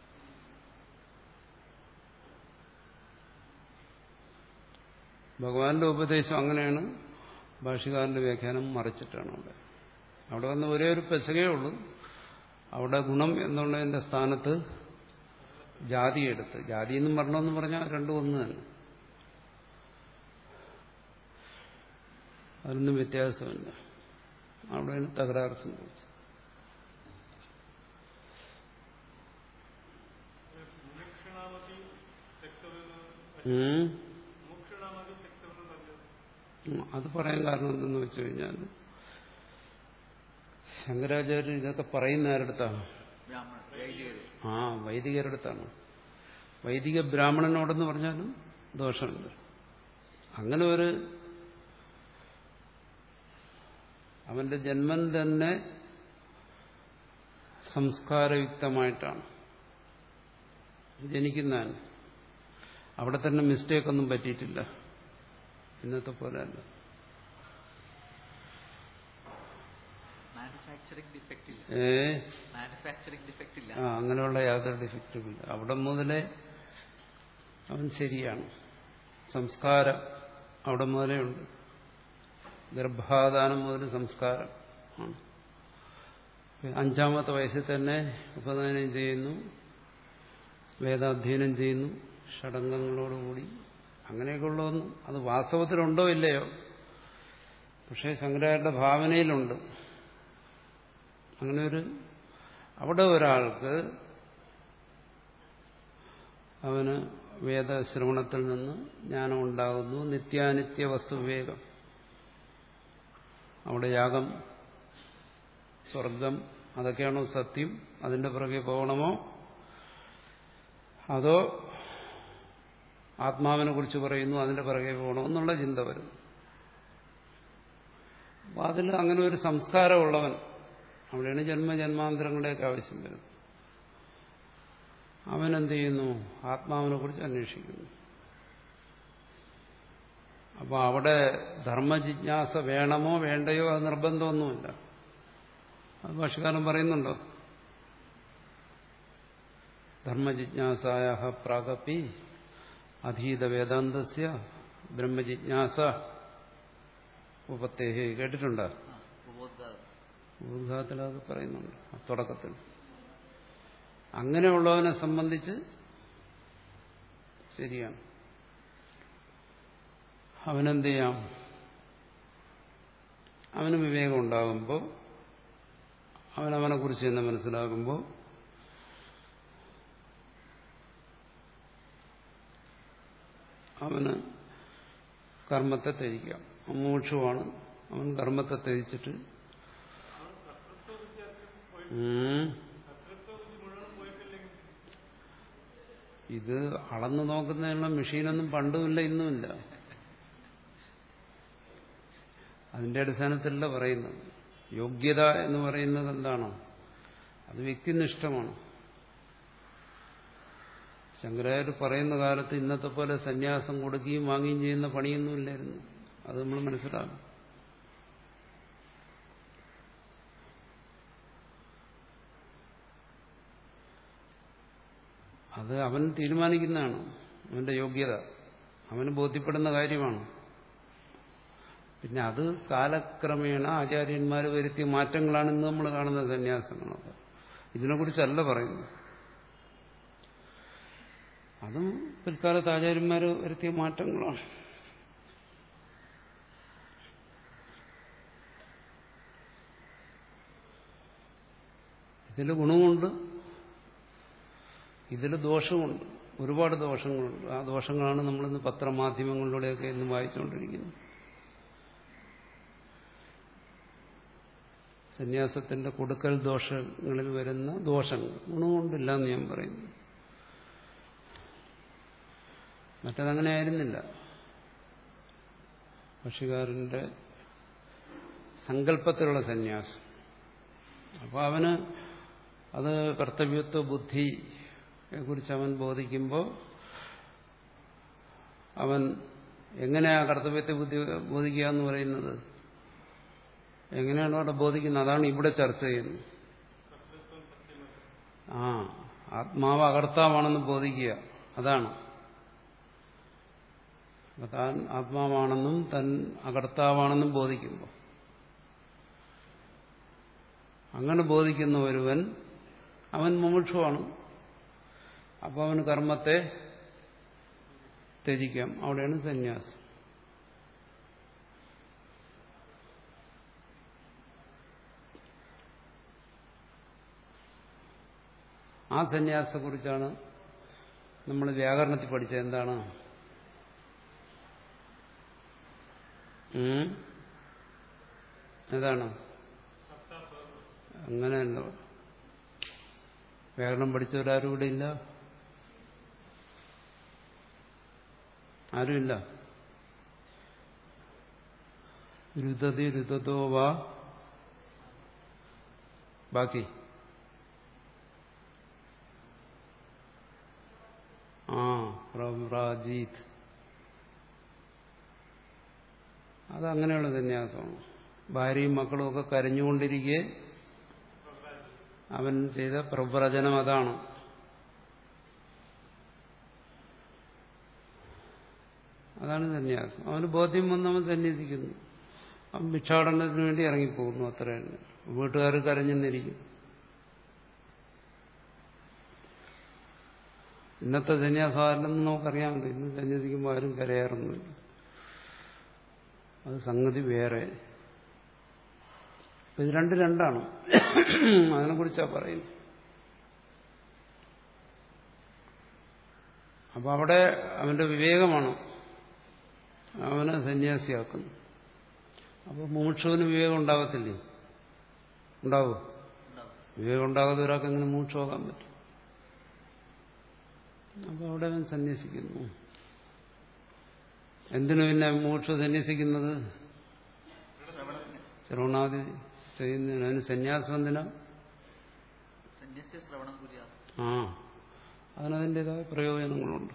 ഭഗവാന്റെ ഉപദേശം അങ്ങനെയാണ്, ഭാഷ്യകാരന്റെ വ്യാഖ്യാനം മറിച്ചിട്ടാണ്. അവിടെ അവിടെ വന്ന് ഒരേ ഒരു പെശകേ ഉള്ളൂ. അവിടെ ഗുണം എന്നുള്ളതിന്റെ സ്ഥാനത്ത് ജാതി എടുത്ത്, ജാതി എന്നും മരണമെന്ന് പറഞ്ഞാൽ രണ്ടും ഒന്ന് തന്നെ, അതിനൊന്നും വ്യത്യാസമില്ല. അവിടെയാണ് തകരാറ് സംഭവിച്ചത്. അത് പറയാൻ കാരണം എന്തെന്ന് വെച്ചു കഴിഞ്ഞാൽ, ശങ്കരാചാര്യർ ഇതൊക്കെ പറയുന്ന ആരുടെടുത്താണ്? ആ വൈദികരുടെ അടുത്താണ്. വൈദിക ബ്രാഹ്മണനോടെന്ന് പറഞ്ഞാലും ദോഷമുണ്ട്. അങ്ങനെ ഒരു അവന്റെ ജന്മം തന്നെ സംസ്കാരയുക്തമായിട്ടാണ് ജനിക്കുന്നതാണ്. അവിടെ തന്നെ മിസ്റ്റേക്കൊന്നും പറ്റിയിട്ടില്ല, ഇന്നത്തെ പോലെ അല്ല. ഏ ആ അങ്ങനെയുള്ള യാതൊരു ഡിഫക്റ്റും ഇല്ല. അവിടെ മുതലേ അവൻ ശരിയാണ്. സംസ്കാരം അവിടെ മുതലേ ഉണ്ട്. ഗർഭാധാനം മുതൽ സംസ്കാരം ആണ്. അഞ്ചാമത്തെ വയസ്സിൽ തന്നെ ഉപനയനം ചെയ്യുന്നു, വേദാധ്യയനം ചെയ്യുന്നു, ഷഡംഗങ്ങളോടുകൂടി. അങ്ങനെയൊക്കെ ഉള്ളതൊന്നും അത് വാസ്തവത്തിലുണ്ടോ ഇല്ലയോ, പക്ഷേ ശങ്കരാചാര്യരുടെ ഭാവനയിലുണ്ട്. അങ്ങനെ ഒരു അവിടെ ഒരാൾക്ക് അവന് വേദശ്രവണത്തിൽ നിന്ന് ജ്ഞാനം ഉണ്ടാകുന്നു. നിത്യാനിത്യ വസ്തുവിവേകം. അവിടെ യാഗം, സ്വർഗം അതൊക്കെയാണോ സത്യം, അതിന്റെ പുറകെ പോകണമോ, അതോ ആത്മാവിനെ കുറിച്ച് പറയുന്നു അതിന്റെ പുറകെ പോകണോ എന്നുള്ള ചിന്ത വരും. അപ്പം അതിൽ അങ്ങനെ ഒരു സംസ്കാരമുള്ളവൻ, അവിടെയാണ് ജന്മജന്മാന്തരങ്ങളുടെയൊക്കെ ആവശ്യം വരുന്നത്. അവനെന്ത് ചെയ്യുന്നു? ആത്മാവിനെ കുറിച്ച് അന്വേഷിക്കുന്നു. അപ്പൊ അവിടെ ധർമ്മജിജ്ഞാസ വേണമോ വേണ്ടയോ അത് നിർബന്ധമൊന്നുമില്ല. അത് ഭാഷ്യകാരൻ പറയുന്നുണ്ടോ? ധർമ്മജിജ്ഞാസായ പ്രാഗപി അധീത വേദാന്തസ്യ ബ്രഹ്മജിജ്ഞാസ ഉപത്തേഹി. കേട്ടിട്ടുണ്ടോ? ഉദ്ഘാതത്തിൽ അത് പറയുന്നുണ്ട് തുടക്കത്തിൽ. അങ്ങനെയുള്ളവനെ സംബന്ധിച്ച് ശരിയാണ്. അവനെന്ത് ചെയ്യാം? അവന് വിവേകം ഉണ്ടാകുമ്പോൾ, അവനവനെ കുറിച്ച് തന്നെ മനസ്സിലാകുമ്പോൾ അവന് കർമ്മത്തെ ത്യജിക്കാം. മോക്ഷമാണ്. അവൻ കർമ്മത്തെ ത്യജിച്ചിട്ട് ഇത് അളന്നു നോക്കുന്നതിനുള്ള മെഷീനൊന്നും പണ്ടുമില്ല ഇന്നുമില്ല. അതിന്റെ അടിസ്ഥാനത്തിലല്ല പറയുന്നത്. യോഗ്യത എന്ന് പറയുന്നത് എന്താണോ അത് വ്യക്തിനിഷ്ഠമാണ്. ശങ്കരാചാര്യർ പറയുന്ന കാലത്ത് ഇന്നത്തെ പോലെ സന്യാസം കൊടുക്കുകയും വാങ്ങുകയും ചെയ്യുന്ന പണിയൊന്നുമില്ലായിരുന്നു. അത് നമ്മൾ മനസ്സിലാകും. അത് അവൻ തീരുമാനിക്കുന്നതാണ്. അവന്റെ യോഗ്യത അവന് ബോധ്യപ്പെടുന്ന കാര്യമാണ്. പിന്നെ അത് കാലക്രമേണ ആചാര്യന്മാർ വരുത്തിയ മാറ്റങ്ങളാണ് ഇന്ന് നമ്മൾ കാണുന്ന സന്യാസങ്ങളൊക്കെ. ഇതിനെക്കുറിച്ചല്ല പറയുന്നത്. അതും പിൽക്കാലത്ത് ആചാര്യന്മാർ വരുത്തിയ മാറ്റങ്ങളാണ്. ഇതിൽ ഗുണമുണ്ട്, ഇതിൽ ദോഷമുണ്ട്. ഒരുപാട് ദോഷങ്ങളുണ്ട്. ആ ദോഷങ്ങളാണ് നമ്മളിന്ന് പത്രമാധ്യമങ്ങളിലൂടെയൊക്കെ ഇന്ന് വായിച്ചുകൊണ്ടിരിക്കുന്നത്. സന്യാസത്തിന്റെ കൊടുക്കൽ ദോഷങ്ങളിൽ വരുന്ന ദോഷങ്ങൾ. ഗുണമുണ്ടില്ല എന്ന് ഞാൻ പറയുന്നു. മറ്റതങ്ങനെ ആയിരുന്നില്ല. ഭാഷ്യകാരന്റെ സങ്കല്പത്തിലുള്ള സന്യാസം. അപ്പോൾ അവന് അത് കർത്തവ്യത്വ ബുദ്ധിയെ കുറിച്ച് അവൻ ബോധിക്കുമ്പോൾ അവൻ എങ്ങനെയാ കർത്തവ്യത്തെ ബുദ്ധി ബോധിക്കുക എന്ന് പറയുന്നത്? എങ്ങനെയാണ് അവിടെ ബോധിക്കുന്നത്? അതാണ് ഇവിടെ ചർച്ച ചെയ്യുന്നത്. ആ ആത്മാവ് അകർത്താവാണെന്ന് ബോധിക്കുക, അതാണ്. താൻ ആത്മാവാണെന്നും തൻ അകർത്താവാണെന്നും ബോധിക്കുമ്പോൾ, അങ്ങനെ ബോധിക്കുന്ന ഒരുവൻ അവൻ മുമുക്ഷുവാണ്. അപ്പോൾ അവന് കർമ്മത്തെ ത്യജിക്കാം. അവിടെയാണ് സന്യാസം. ആ സന്യാസത്തെക്കുറിച്ചാണ് നമ്മൾ വ്യാകരണത്തിൽ പഠിച്ചത്. എന്താണ്? ഏതാണ്? അങ്ങനെയല്ല. വ്യാകരണം പഠിച്ചവരാരും ഇവിടെ ഇല്ല. ആരുമില്ല. രുതതി രുതതോ വാ ബാക്കി ആ പ്രവ്രാജീത്. അതങ്ങനെയുള്ള സന്യാസമാണ്. ഭാര്യയും മക്കളും ഒക്കെ കരഞ്ഞുകൊണ്ടിരിക്കെ അവൻ ചെയ്ത പ്രവ്രജനം അതാണ്. അതാണ് സന്യാസം. അവന് ബോധ്യം വന്നവൻ സന്യസിക്കുന്നു. അവൻ ഭിക്ഷാടനത്തിന് വേണ്ടി ഇറങ്ങിപ്പോകുന്നു. അത്ര തന്നെ. വീട്ടുകാർ കരഞ്ഞെന്നിരിക്കും. ഇന്നത്തെ സന്യാസമല്ലെന്ന് നമുക്കറിയാമല്ലോ. ഇന്ന് സന്യസിക്കുമ്പോൾ ആരും കരയാറൊന്നുമില്ല. അത് സംഗതി വേറെ. ഇത് രണ്ട് രണ്ടാണ്. അതിനെക്കുറിച്ചാണ് പറയുന്നത്. അപ്പൊ അവിടെ അവന്റെ വിവേകമാണ് അവനെ സന്യാസിയാക്കുന്നു. അപ്പൊ മുമുക്ഷുവിന് വിവേകം ഉണ്ടാകത്തില്ലേ? ഉണ്ടാവോ? വിവേകം ഉണ്ടാകാതെ ഒരാൾക്ക് എങ്ങനെ മുമുക്ഷുവാകാൻ പറ്റും? അപ്പൊ അവിടെ അവൻ സന്യസിക്കുന്നു. എന്തിനു പിന്നെ മുമുക്ഷു സന്യസിക്കുന്നത്? ശ്രവണാദി ചെയ്യുന്നതിന്. അതിന് സന്യാസം എന്തിനാ? ആ അതിനതിൻ്റെതായ പ്രയോജനങ്ങളുണ്ട്.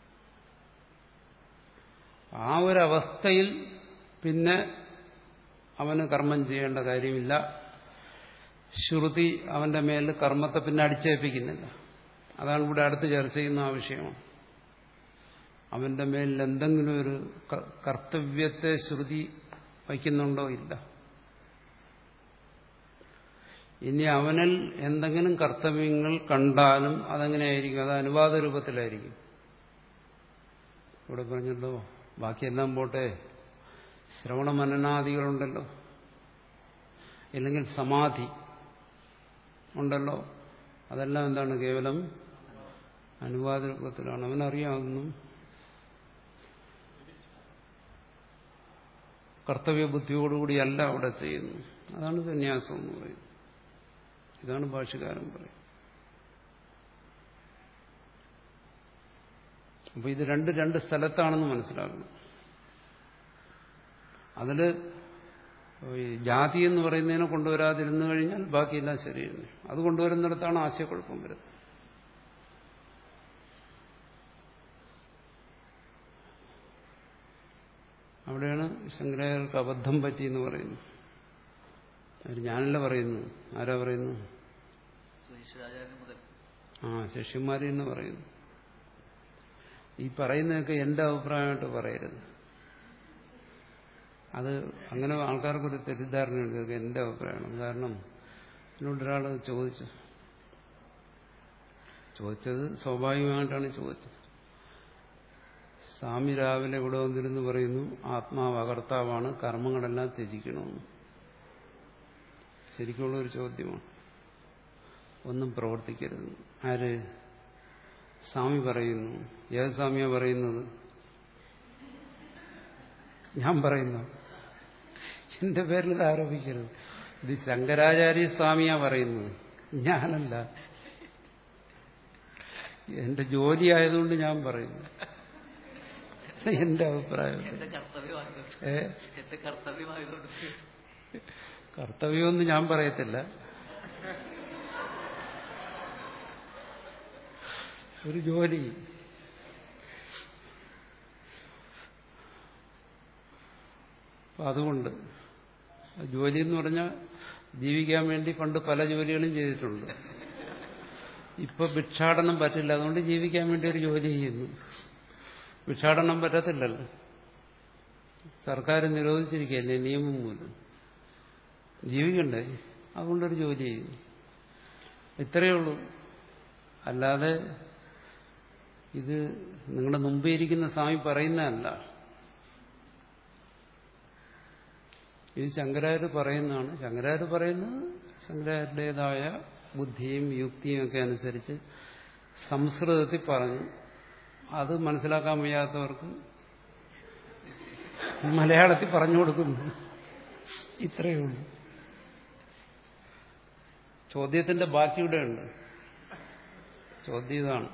ആ ഒരവസ്ഥയിൽ പിന്നെ അവന് കർമ്മം ചെയ്യേണ്ട കാര്യമില്ല. ശ്രുതി അവന്റെ മേലിൽ കർമ്മത്തെ പിന്നെ അടിച്ചേൽപ്പിക്കുന്നില്ല. അതാണ് ഇവിടെ അടുത്ത് ചർച്ച ചെയ്യുന്ന ആ വിഷയമാണ്. അവന്റെ മേലിൽ എന്തെങ്കിലും ഒരു കർത്തവ്യത്തെ ശ്രുതി വയ്ക്കുന്നുണ്ടോ? ഇല്ല. ഇനി അവനിൽ എന്തെങ്കിലും കർത്തവ്യങ്ങൾ കണ്ടാലും അതെങ്ങനെയായിരിക്കും? അത് അനുവാദ രൂപത്തിലായിരിക്കും. ഇവിടെ പറഞ്ഞല്ലോ, ബാക്കിയെല്ലാം പോട്ടെ, ശ്രവണ മനനാദികളുണ്ടല്ലോ, ഇല്ലെങ്കിൽ സമാധി ഉണ്ടല്ലോ, അതെല്ലാം എന്താണ്? കേവലം അനുവാദ രൂപത്തിലാണ്. അവനറിയാവുന്നു കർത്തവ്യബുദ്ധിയോടുകൂടിയല്ല അവിടെ ചെയ്യുന്നു. അതാണ് സന്യാസം എന്ന് പറയുന്നത്. ഇതാണ് ഭാഷ്യകാരൻ പറയുന്നത്. അപ്പൊ ഇത് രണ്ട് രണ്ട് സ്ഥലത്താണെന്ന് മനസ്സിലാക്കണം. അതില് ജാതി എന്ന് പറയുന്നതിനെ കൊണ്ടുവരാതിരുന്നു കഴിഞ്ഞാൽ ബാക്കിയെല്ലാം ശരിയാണ്. അത് കൊണ്ടുവരുന്നിടത്താണ് ആശയക്കുഴപ്പം വരുന്നത്. അവിടെയാണ് ശങ്കരാചാര്യർക്ക് അബദ്ധം പറ്റിയെന്ന് പറയുന്നു. ഞാനല്ല പറയുന്നു. ആരാ പറയുന്നു? ആ ശിഷ്യന്മാര് എന്ന് പറയുന്നു. ഈ പറയുന്നതൊക്കെ എന്റെ അഭിപ്രായമായിട്ട് പറയരുത്. അത് അങ്ങനെ ആൾക്കാർക്കൊരു തെറ്റിദ്ധാരണയുണ്ട്. ഇതൊക്കെ എന്റെ അഭിപ്രായമാണ്. കാരണം എന്നോട് ഒരാൾ ചോദിച്ചു ചോദിച്ചത് സ്വാഭാവികമായിട്ടാണ് ചോദിച്ചത്. സ്വാമി രാവിലെ ഇവിടെ വന്നിരുന്ന് പറയുന്നു ആത്മാവ് അകർത്താവാണ്, കർമ്മങ്ങളെല്ലാം ത്യജിക്കണമെന്ന്. ശരിക്കുള്ള ഒരു ചോദ്യമാണ്. ഒന്നും പ്രവർത്തിക്കരുത്. ആര്? സ്വാമി പറയുന്നു. ഏത് സ്വാമിയാ പറയുന്നത്? ഞാൻ പറയുന്നു. എന്റെ പേരിൽ ഇത് ആരോപിക്കരുത്. ഇത് ശങ്കരാചാര്യ സ്വാമിയാ പറയുന്നത്, ഞാനല്ല. എന്റെ ജോലി ആയതുകൊണ്ട് ഞാൻ പറയുന്നു. എന്റെ അഭിപ്രായം. ഏ കർത്തവ്യമൊന്നും ഞാൻ പറയത്തില്ല. ഒരു ജോലി. അതുകൊണ്ട് ജോലി എന്ന് പറഞ്ഞാൽ ജീവിക്കാൻ വേണ്ടി പണ്ട് പല ജോലികളും ചെയ്തിട്ടുണ്ട്. ഇപ്പൊ ഭിക്ഷാടനം പറ്റില്ല, അതുകൊണ്ട് ജീവിക്കാൻ വേണ്ടി ഒരു ജോലി ചെയ്യുന്നു. ഭിക്ഷാടനം പറ്റത്തില്ലല്ലോ, സർക്കാർ നിരോധിച്ചിരിക്കുകയല്ലേ നിയമം മൂലം. ജീവിക്കണ്ടേ, അതുകൊണ്ടൊരു ജോലി ചെയ്യുന്നു. ഇത്രയേ ഉള്ളൂ. അല്ലാതെ ഇത് നിങ്ങളുടെ മുമ്പേ ഇരിക്കുന്ന സ്വാമി പറയുന്നതല്ല. ഇത് ശങ്കരാചാര്യ പറയുന്നതാണ്. ശങ്കരാചാര്യ പറയുന്നത് ശങ്കരാചാര്യരുടേതായ ബുദ്ധിയും യുക്തിയും ഒക്കെ അനുസരിച്ച് സംസ്കൃതത്തിൽ പറഞ്ഞു. അത് മനസ്സിലാക്കാൻ വയ്യാത്തവർക്ക് മലയാളത്തിൽ പറഞ്ഞു കൊടുക്കുന്നു. ഇത്രയേ ഉള്ളൂ. ചോദ്യത്തിന്റെ ബാക്കിയുടെ ഉണ്ട്. ചോദ്യം ഇതാണ്.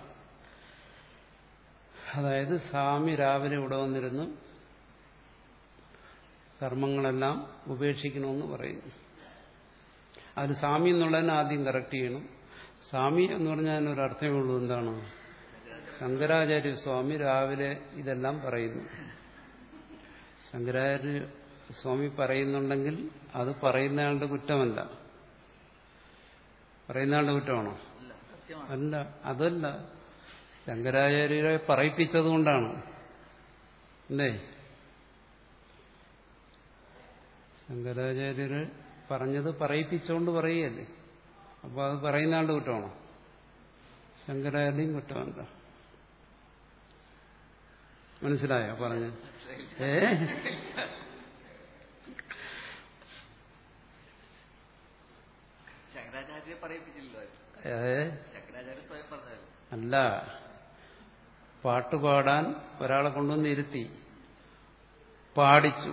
അതായത് സ്വാമി രാവിലെ ഇവിടെ വന്നിരുന്നു കർമ്മങ്ങളെല്ലാം ഉപേക്ഷിക്കണമെന്ന് പറയുന്നു. അതിന് സ്വാമി എന്നുള്ളതിനെ ആദ്യം കറക്റ്റ് ചെയ്യണം. സ്വാമി എന്ന് പറഞ്ഞാൽ അതിനൊരർത്ഥമേ ഉള്ളൂ. എന്താണ്? ശങ്കരാചാര്യ സ്വാമി രാവിലെ ഇതെല്ലാം പറയുന്നു. ശങ്കരാചാര്യ സ്വാമി പറയുന്നുണ്ടെങ്കിൽ അത് പറയുന്നയാളുടെ കുറ്റമല്ല. പറയുന്നയാളുടെ കുറ്റമാണോ? അല്ല, അതല്ല. ശങ്കരാചാര്യരെ പറയിപ്പിച്ചതുകൊണ്ടാണ്. അല്ലേ? ശങ്കരാചാര്യര് പറഞ്ഞത് പറയിപ്പിച്ചുകൊണ്ട് പറയുകയല്ലേ. അപ്പൊ അത് പറയുന്ന ആളുടെ കുറ്റമാണോ? ശങ്കരാചാര്യയും കുറ്റമല്ല. മനസ്സിലായോ പറഞ്ഞു? ഏ അല്ല, പാട്ടുപാടാൻ ഒരാളെ കൊണ്ടുവന്ന് ഇരുത്തി പാടിച്ചു.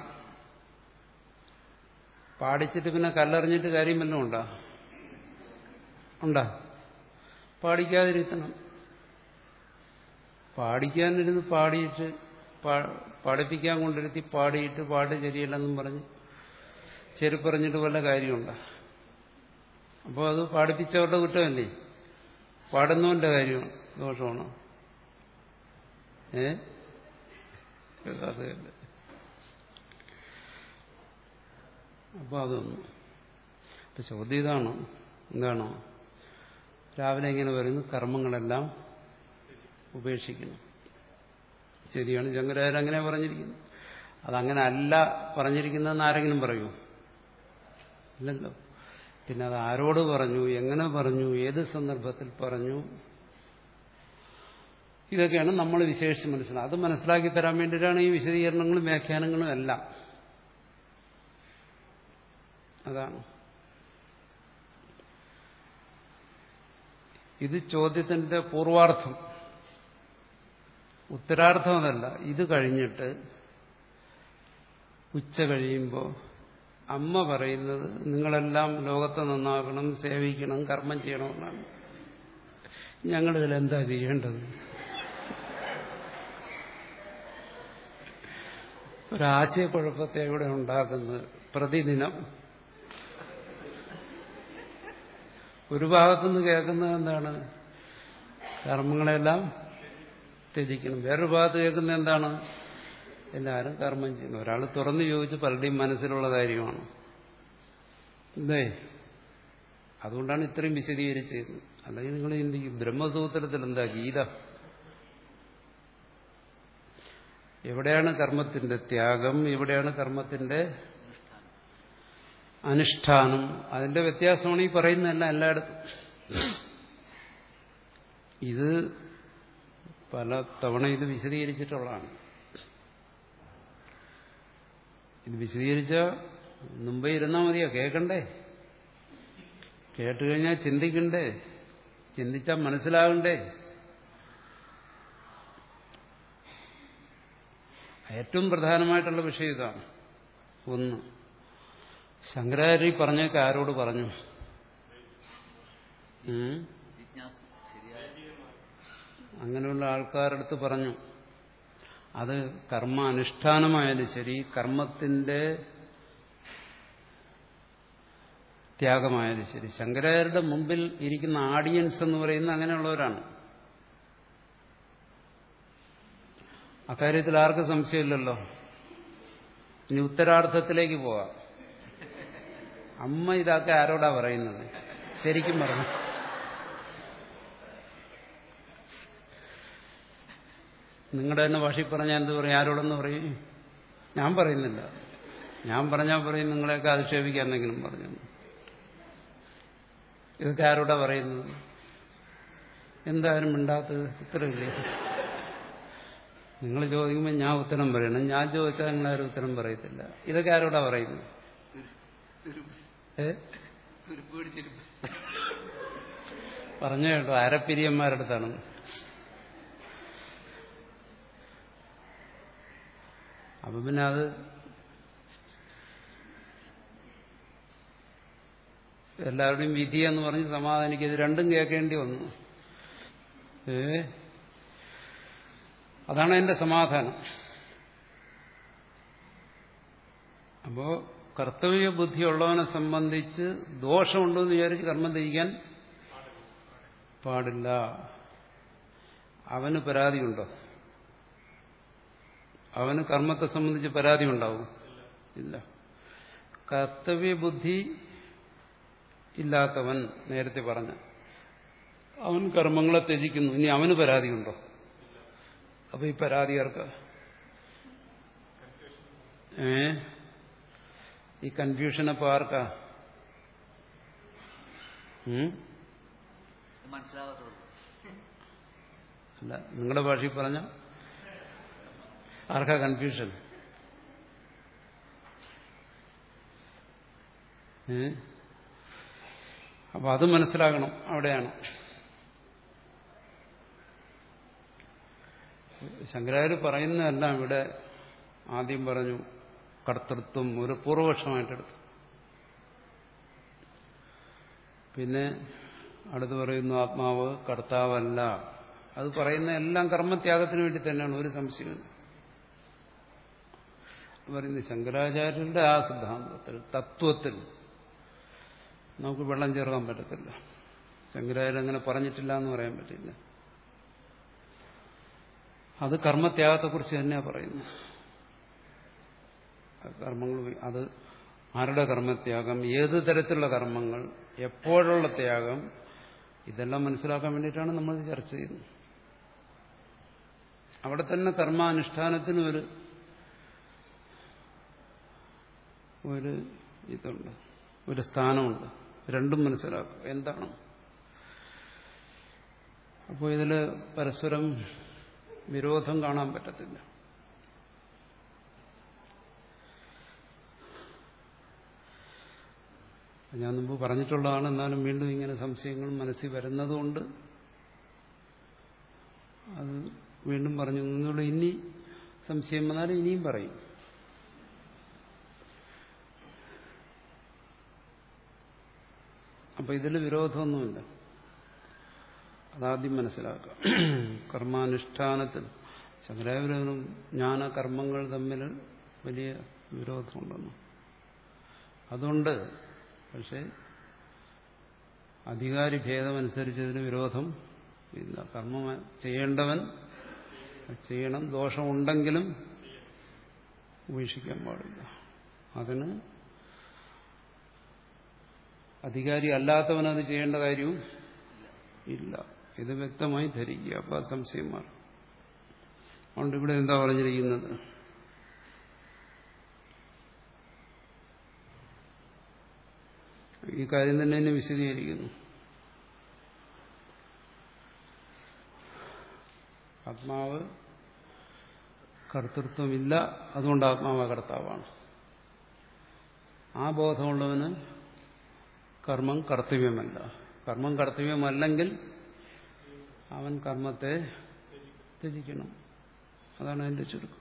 പാടിച്ചിട്ട് പിന്നെ കല്ലെറിഞ്ഞിട്ട് കാര്യം വല്ലതും ഉണ്ടോ? ഉണ്ടാ? പാടിക്കാതിരുത്തണം. പാടിക്കാനിരുന്ന് പാടിയിട്ട് പഠിപ്പിക്കാൻ കൊണ്ടിരുത്തി പാടിയിട്ട് പാട്ട് ശരിയല്ലെന്നും പറഞ്ഞ് ചെരുപ്പറിഞ്ഞിട്ട് വല്ല കാര്യമുണ്ടോ? അപ്പോൾ അത് പാടിപ്പിച്ചവരുടെ കുറ്റമല്ലേ? പാടുന്നവന്റെ കാര്യം ദോഷമാണോ? ഏ അതല്ല. അപ്പൊ അതൊന്നും. അപ്പൊ ചോദ്യം ഇതാണ്, എന്താണോ രാവിലെ ഇങ്ങനെ വരുന്നു, കർമ്മങ്ങളെല്ലാം ഉപേക്ഷിക്കുന്നു. ശരിയാണ്, ശങ്കരാചാര്യർ അങ്ങനെ പറഞ്ഞിരിക്കുന്നു. അതങ്ങനെ അല്ല പറഞ്ഞിരിക്കുന്നതെന്ന് ആരെങ്കിലും പറയൂ? ഇല്ലല്ലോ. പിന്നെ അത് ആരോട് പറഞ്ഞു, എങ്ങനെ പറഞ്ഞു, ഏത് സന്ദർഭത്തിൽ പറഞ്ഞു, ഇതൊക്കെയാണ് നമ്മൾ വിശേഷിച്ച് മനസ്സിലാക്കുക. അത് മനസ്സിലാക്കി തരാൻ വേണ്ടിയിട്ടാണ് ഈ വിശദീകരണങ്ങളും വ്യാഖ്യാനങ്ങളും എല്ലാം. അതാണ് ഇത് ചോദ്യത്തിന്റെ പൂർവാർത്ഥം. ഉത്തരാർത്ഥം അതല്ല. ഇത് കഴിഞ്ഞിട്ട് ഉച്ച കഴിയുമ്പോൾ അമ്മ പറയുന്നത് നിങ്ങളെല്ലാം ലോകത്തെ നന്നാക്കണം, സേവിക്കണം, കർമ്മം ചെയ്യണമെന്നാണ്. ഞങ്ങളിതിൽ എന്താ ചെയ്യേണ്ടത്? ഒരാശയക്കുഴപ്പത്തെ ഇവിടെ ഉണ്ടാക്കുന്നത് പ്രതിദിനം. ഒരു ഭാഗത്തുനിന്ന് കേൾക്കുന്നത് എന്താണ്? കർമ്മങ്ങളെല്ലാം ത്യജിക്കണം. വേറൊരു ഭാഗത്ത് കേൾക്കുന്നത് എന്താണ്? എല്ലാവരും കർമ്മം ചെയ്യണം. ഒരാൾ തുറന്നു ചോദിച്ച് പലരുടെയും മനസ്സിലുള്ള കാര്യമാണ്. ഇല്ലേ? അതുകൊണ്ടാണ് ഇത്രയും വിശദീകരിച്ചത്. അല്ലെങ്കിൽ നിങ്ങൾ ചിന്തിക്കും ബ്രഹ്മസൂത്രത്തിൽ എന്താ ഗീത? എവിടെയാണ് കർമ്മത്തിന്റെ ത്യാഗം, എവിടെയാണ് കർമ്മത്തിന്റെ അനുഷ്ഠാനം? അതിന്റെ വ്യത്യാസമാണ് ഈ പറയുന്നതല്ല എല്ലായിടത്തും. ഇത് പല തവണ ഇത് വിശദീകരിച്ചിട്ടുള്ളതാണ്. ഇത് വിശദീകരിച്ച മുമ്പേ ഇരുന്നാൽ മതിയോ? കേൾക്കണ്ടേ? കേട്ടുകഴിഞ്ഞാൽ ചിന്തിക്കണ്ടേ? ചിന്തിച്ചാൽ മനസ്സിലാകണ്ടേ? ഏറ്റവും പ്രധാനമായിട്ടുള്ള വിഷയം ഇതാണ്. ഒന്ന്, ശങ്കരാചാര്യ പറഞ്ഞൊക്കെ ആരോട് പറഞ്ഞു? അങ്ങനെയുള്ള ആൾക്കാരുടെ അടുത്ത് പറഞ്ഞു. അത് കർമ്മ അനുഷ്ഠാനമായാലും ശരി, കർമ്മത്തിന്റെ ത്യാഗമായാലും ശരി. ശങ്കരാചാര്യരുടെ മുമ്പിൽ ഇരിക്കുന്ന ആഡിയൻസ് എന്ന് പറയുന്നത് അങ്ങനെയുള്ളവരാണ്. അക്കാര്യത്തിൽ ആർക്കും സംശയമില്ലല്ലോ. ഇനി ഉത്തരാർത്ഥത്തിലേക്ക് പോവാം. അമ്മ ഇതൊക്കെ ആരോടാ പറയുന്നത്? ശരിക്കും പറഞ്ഞു നിങ്ങളുടെ തന്നെ ഭാഷയിൽ പറഞ്ഞാൽ എന്ത് പറയും? ആരോടെന്ന് പറയും? ഞാൻ പറയുന്നില്ല. ഞാൻ പറഞ്ഞാൽ പറയും നിങ്ങളെയൊക്കെ അധിക്ഷേപിക്കാൻ എന്തെങ്കിലും പറഞ്ഞു. ഇതൊക്കെ ആരോടാ പറയുന്നത്? എന്തായാലും മിണ്ടാത്തത്? ഉത്തരവില്ലേ? നിങ്ങൾ ചോദിക്കുമ്പോൾ ഞാൻ ഉത്തരം പറയണം. ഞാൻ ചോദിച്ചാൽ നിങ്ങളാരും ഉത്തരം പറയത്തില്ല. ഇതൊക്കെ ആരോടാ പറയുന്നത്? ഏ പറഞ്ഞു കേട്ടോ, അരപ്പിരിയന്മാരുടെ അടുത്താണ്. അപ്പൊ പിന്നെ അത് എല്ലാവരുടെയും വിധി എന്ന് പറഞ്ഞ് സമാധാനിക്കുക. ഇത് രണ്ടും കേൾക്കേണ്ടി വന്നു. ഏ അതാണ് എന്റെ സമാധാനം. അപ്പോ കർത്തവ്യ ബുദ്ധിയുള്ളവനെ സംബന്ധിച്ച് ദോഷമുണ്ടോ എന്ന് വിചാരിച്ച് കർമ്മം ത്യജിക്കാൻ പാടില്ല. അവന് പരാതിയുണ്ടോ? അവന് കർമ്മത്തെ സംബന്ധിച്ച് പരാതി ഉണ്ടാവും? ഇല്ല. കർത്തവ്യ ബുദ്ധി ഇല്ലാത്തവൻ, നേരത്തെ പറഞ്ഞ അവൻ കർമ്മങ്ങളെ ത്യജിക്കുന്നു. ഇനി അവന് പരാതിയുണ്ടോ? അപ്പൊ ഈ പരാതി ആർക്ക്? ഏ ഈ കൺഫ്യൂഷനപ്പോ ആർക്കാ? അല്ല, നിങ്ങളുടെ ഭാഷയിൽ പറഞ്ഞ ആർക്കാ കൺഫ്യൂഷൻ? ഏ അപ്പൊ അത് മനസ്സിലാക്കണം. അവിടെയാണ് ശങ്കരാചാര്യ പറയുന്നതെല്ലാം ഇവിടെ ആദ്യം പറഞ്ഞു കർത്തൃത്വം ഒരു പൂർവപക്ഷമായിട്ടെടുത്തു. പിന്നെ അടുത്ത് പറയുന്നു ആത്മാവ് കർത്താവല്ല. അത് പറയുന്ന എല്ലാം കർമ്മത്യാഗത്തിന് വേണ്ടി തന്നെയാണ്, ഒരു സംശയവും. പറയുന്നത് ശങ്കരാചാര്യരുടെ ആ സിദ്ധാന്തത്തിൽ തത്വത്തിൽ നമുക്ക് വെള്ളം ചേർക്കാൻ പറ്റത്തില്ല. ശങ്കരാചാര്യൻ അങ്ങനെ പറഞ്ഞിട്ടില്ല എന്ന് പറയാൻ പറ്റില്ല. അത് കർമ്മത്യാഗത്തെക്കുറിച്ച് തന്നെയാണ് പറയുന്നത്. കർമ്മങ്ങൾ അത് ആരുടെ കർമ്മത്യാഗം, ഏത് തരത്തിലുള്ള കർമ്മങ്ങൾ, എപ്പോഴുള്ള ത്യാഗം, ഇതെല്ലാം മനസ്സിലാക്കാൻ വേണ്ടിയിട്ടാണ് നമ്മൾ ചർച്ച ചെയ്യുന്നത്. അവിടെ തന്നെ കർമാനുഷ്ഠാനത്തിന് ഒരു ഒരു ഇതുണ്ട്, ഒരു സ്ഥാനമുണ്ട്. രണ്ടും മനസ്സിലാക്കും എന്താണ്. അപ്പോൾ ഇതിൽ പരസ്പരം വിരോധം കാണാൻ പറ്റത്തില്ല. ഞാൻ മുമ്പ് പറഞ്ഞിട്ടുള്ളതാണ്. എന്നാലും വീണ്ടും ഇങ്ങനെ സംശയങ്ങൾ മനസ്സിൽ വരുന്നതുകൊണ്ട് അത് വീണ്ടും പറഞ്ഞു. നിന്നോട് ഇനി സംശയം വന്നാലും ഇനിയും പറയും. അപ്പൊ ഇതിൽ വിരോധമൊന്നുമില്ല, അതാദ്യം മനസ്സിലാക്കുക. കർമാനുഷ്ഠാനത്തിൽ ശങ്കരാചാര്യനും ജ്ഞാന കർമ്മങ്ങൾ തമ്മിൽ വലിയ വിരോധമുണ്ടെന്നു. അതുകൊണ്ട് പക്ഷെ അധികാരി ഭേദമനുസരിച്ചതിന് വിരോധം ഇല്ല. കർമ്മം ചെയ്യേണ്ടവൻ ചെയ്യണം, ദോഷമുണ്ടെങ്കിലും ഉപേക്ഷിക്കാൻ പാടില്ല. അതിന് അധികാരി അല്ലാത്തവനത് ചെയ്യേണ്ട കാര്യവും ഇല്ല. ഇത് വ്യക്തമായി ധരിക്കുക. അപ്പൊ ആ സംശയം മാറും. അതുകൊണ്ട് ഇവിടെ എന്താ പറഞ്ഞിരിക്കുന്നത്? ഈ കാര്യം തന്നെ എന്നെ വിശദീകരിക്കുന്നു. ആത്മാവ് കർത്തൃത്വമില്ല, അതുകൊണ്ട് ആത്മാവ് കർത്താവാണ്. ആ ബോധമുള്ളവന് കർമ്മം കർത്തവ്യമല്ല. കർമ്മം കർത്തവ്യമല്ലെങ്കിൽ അവൻ കർമ്മത്തെ ത്യജിക്കണം. അതാണ് അതിന്റെ ചുരുക്കം.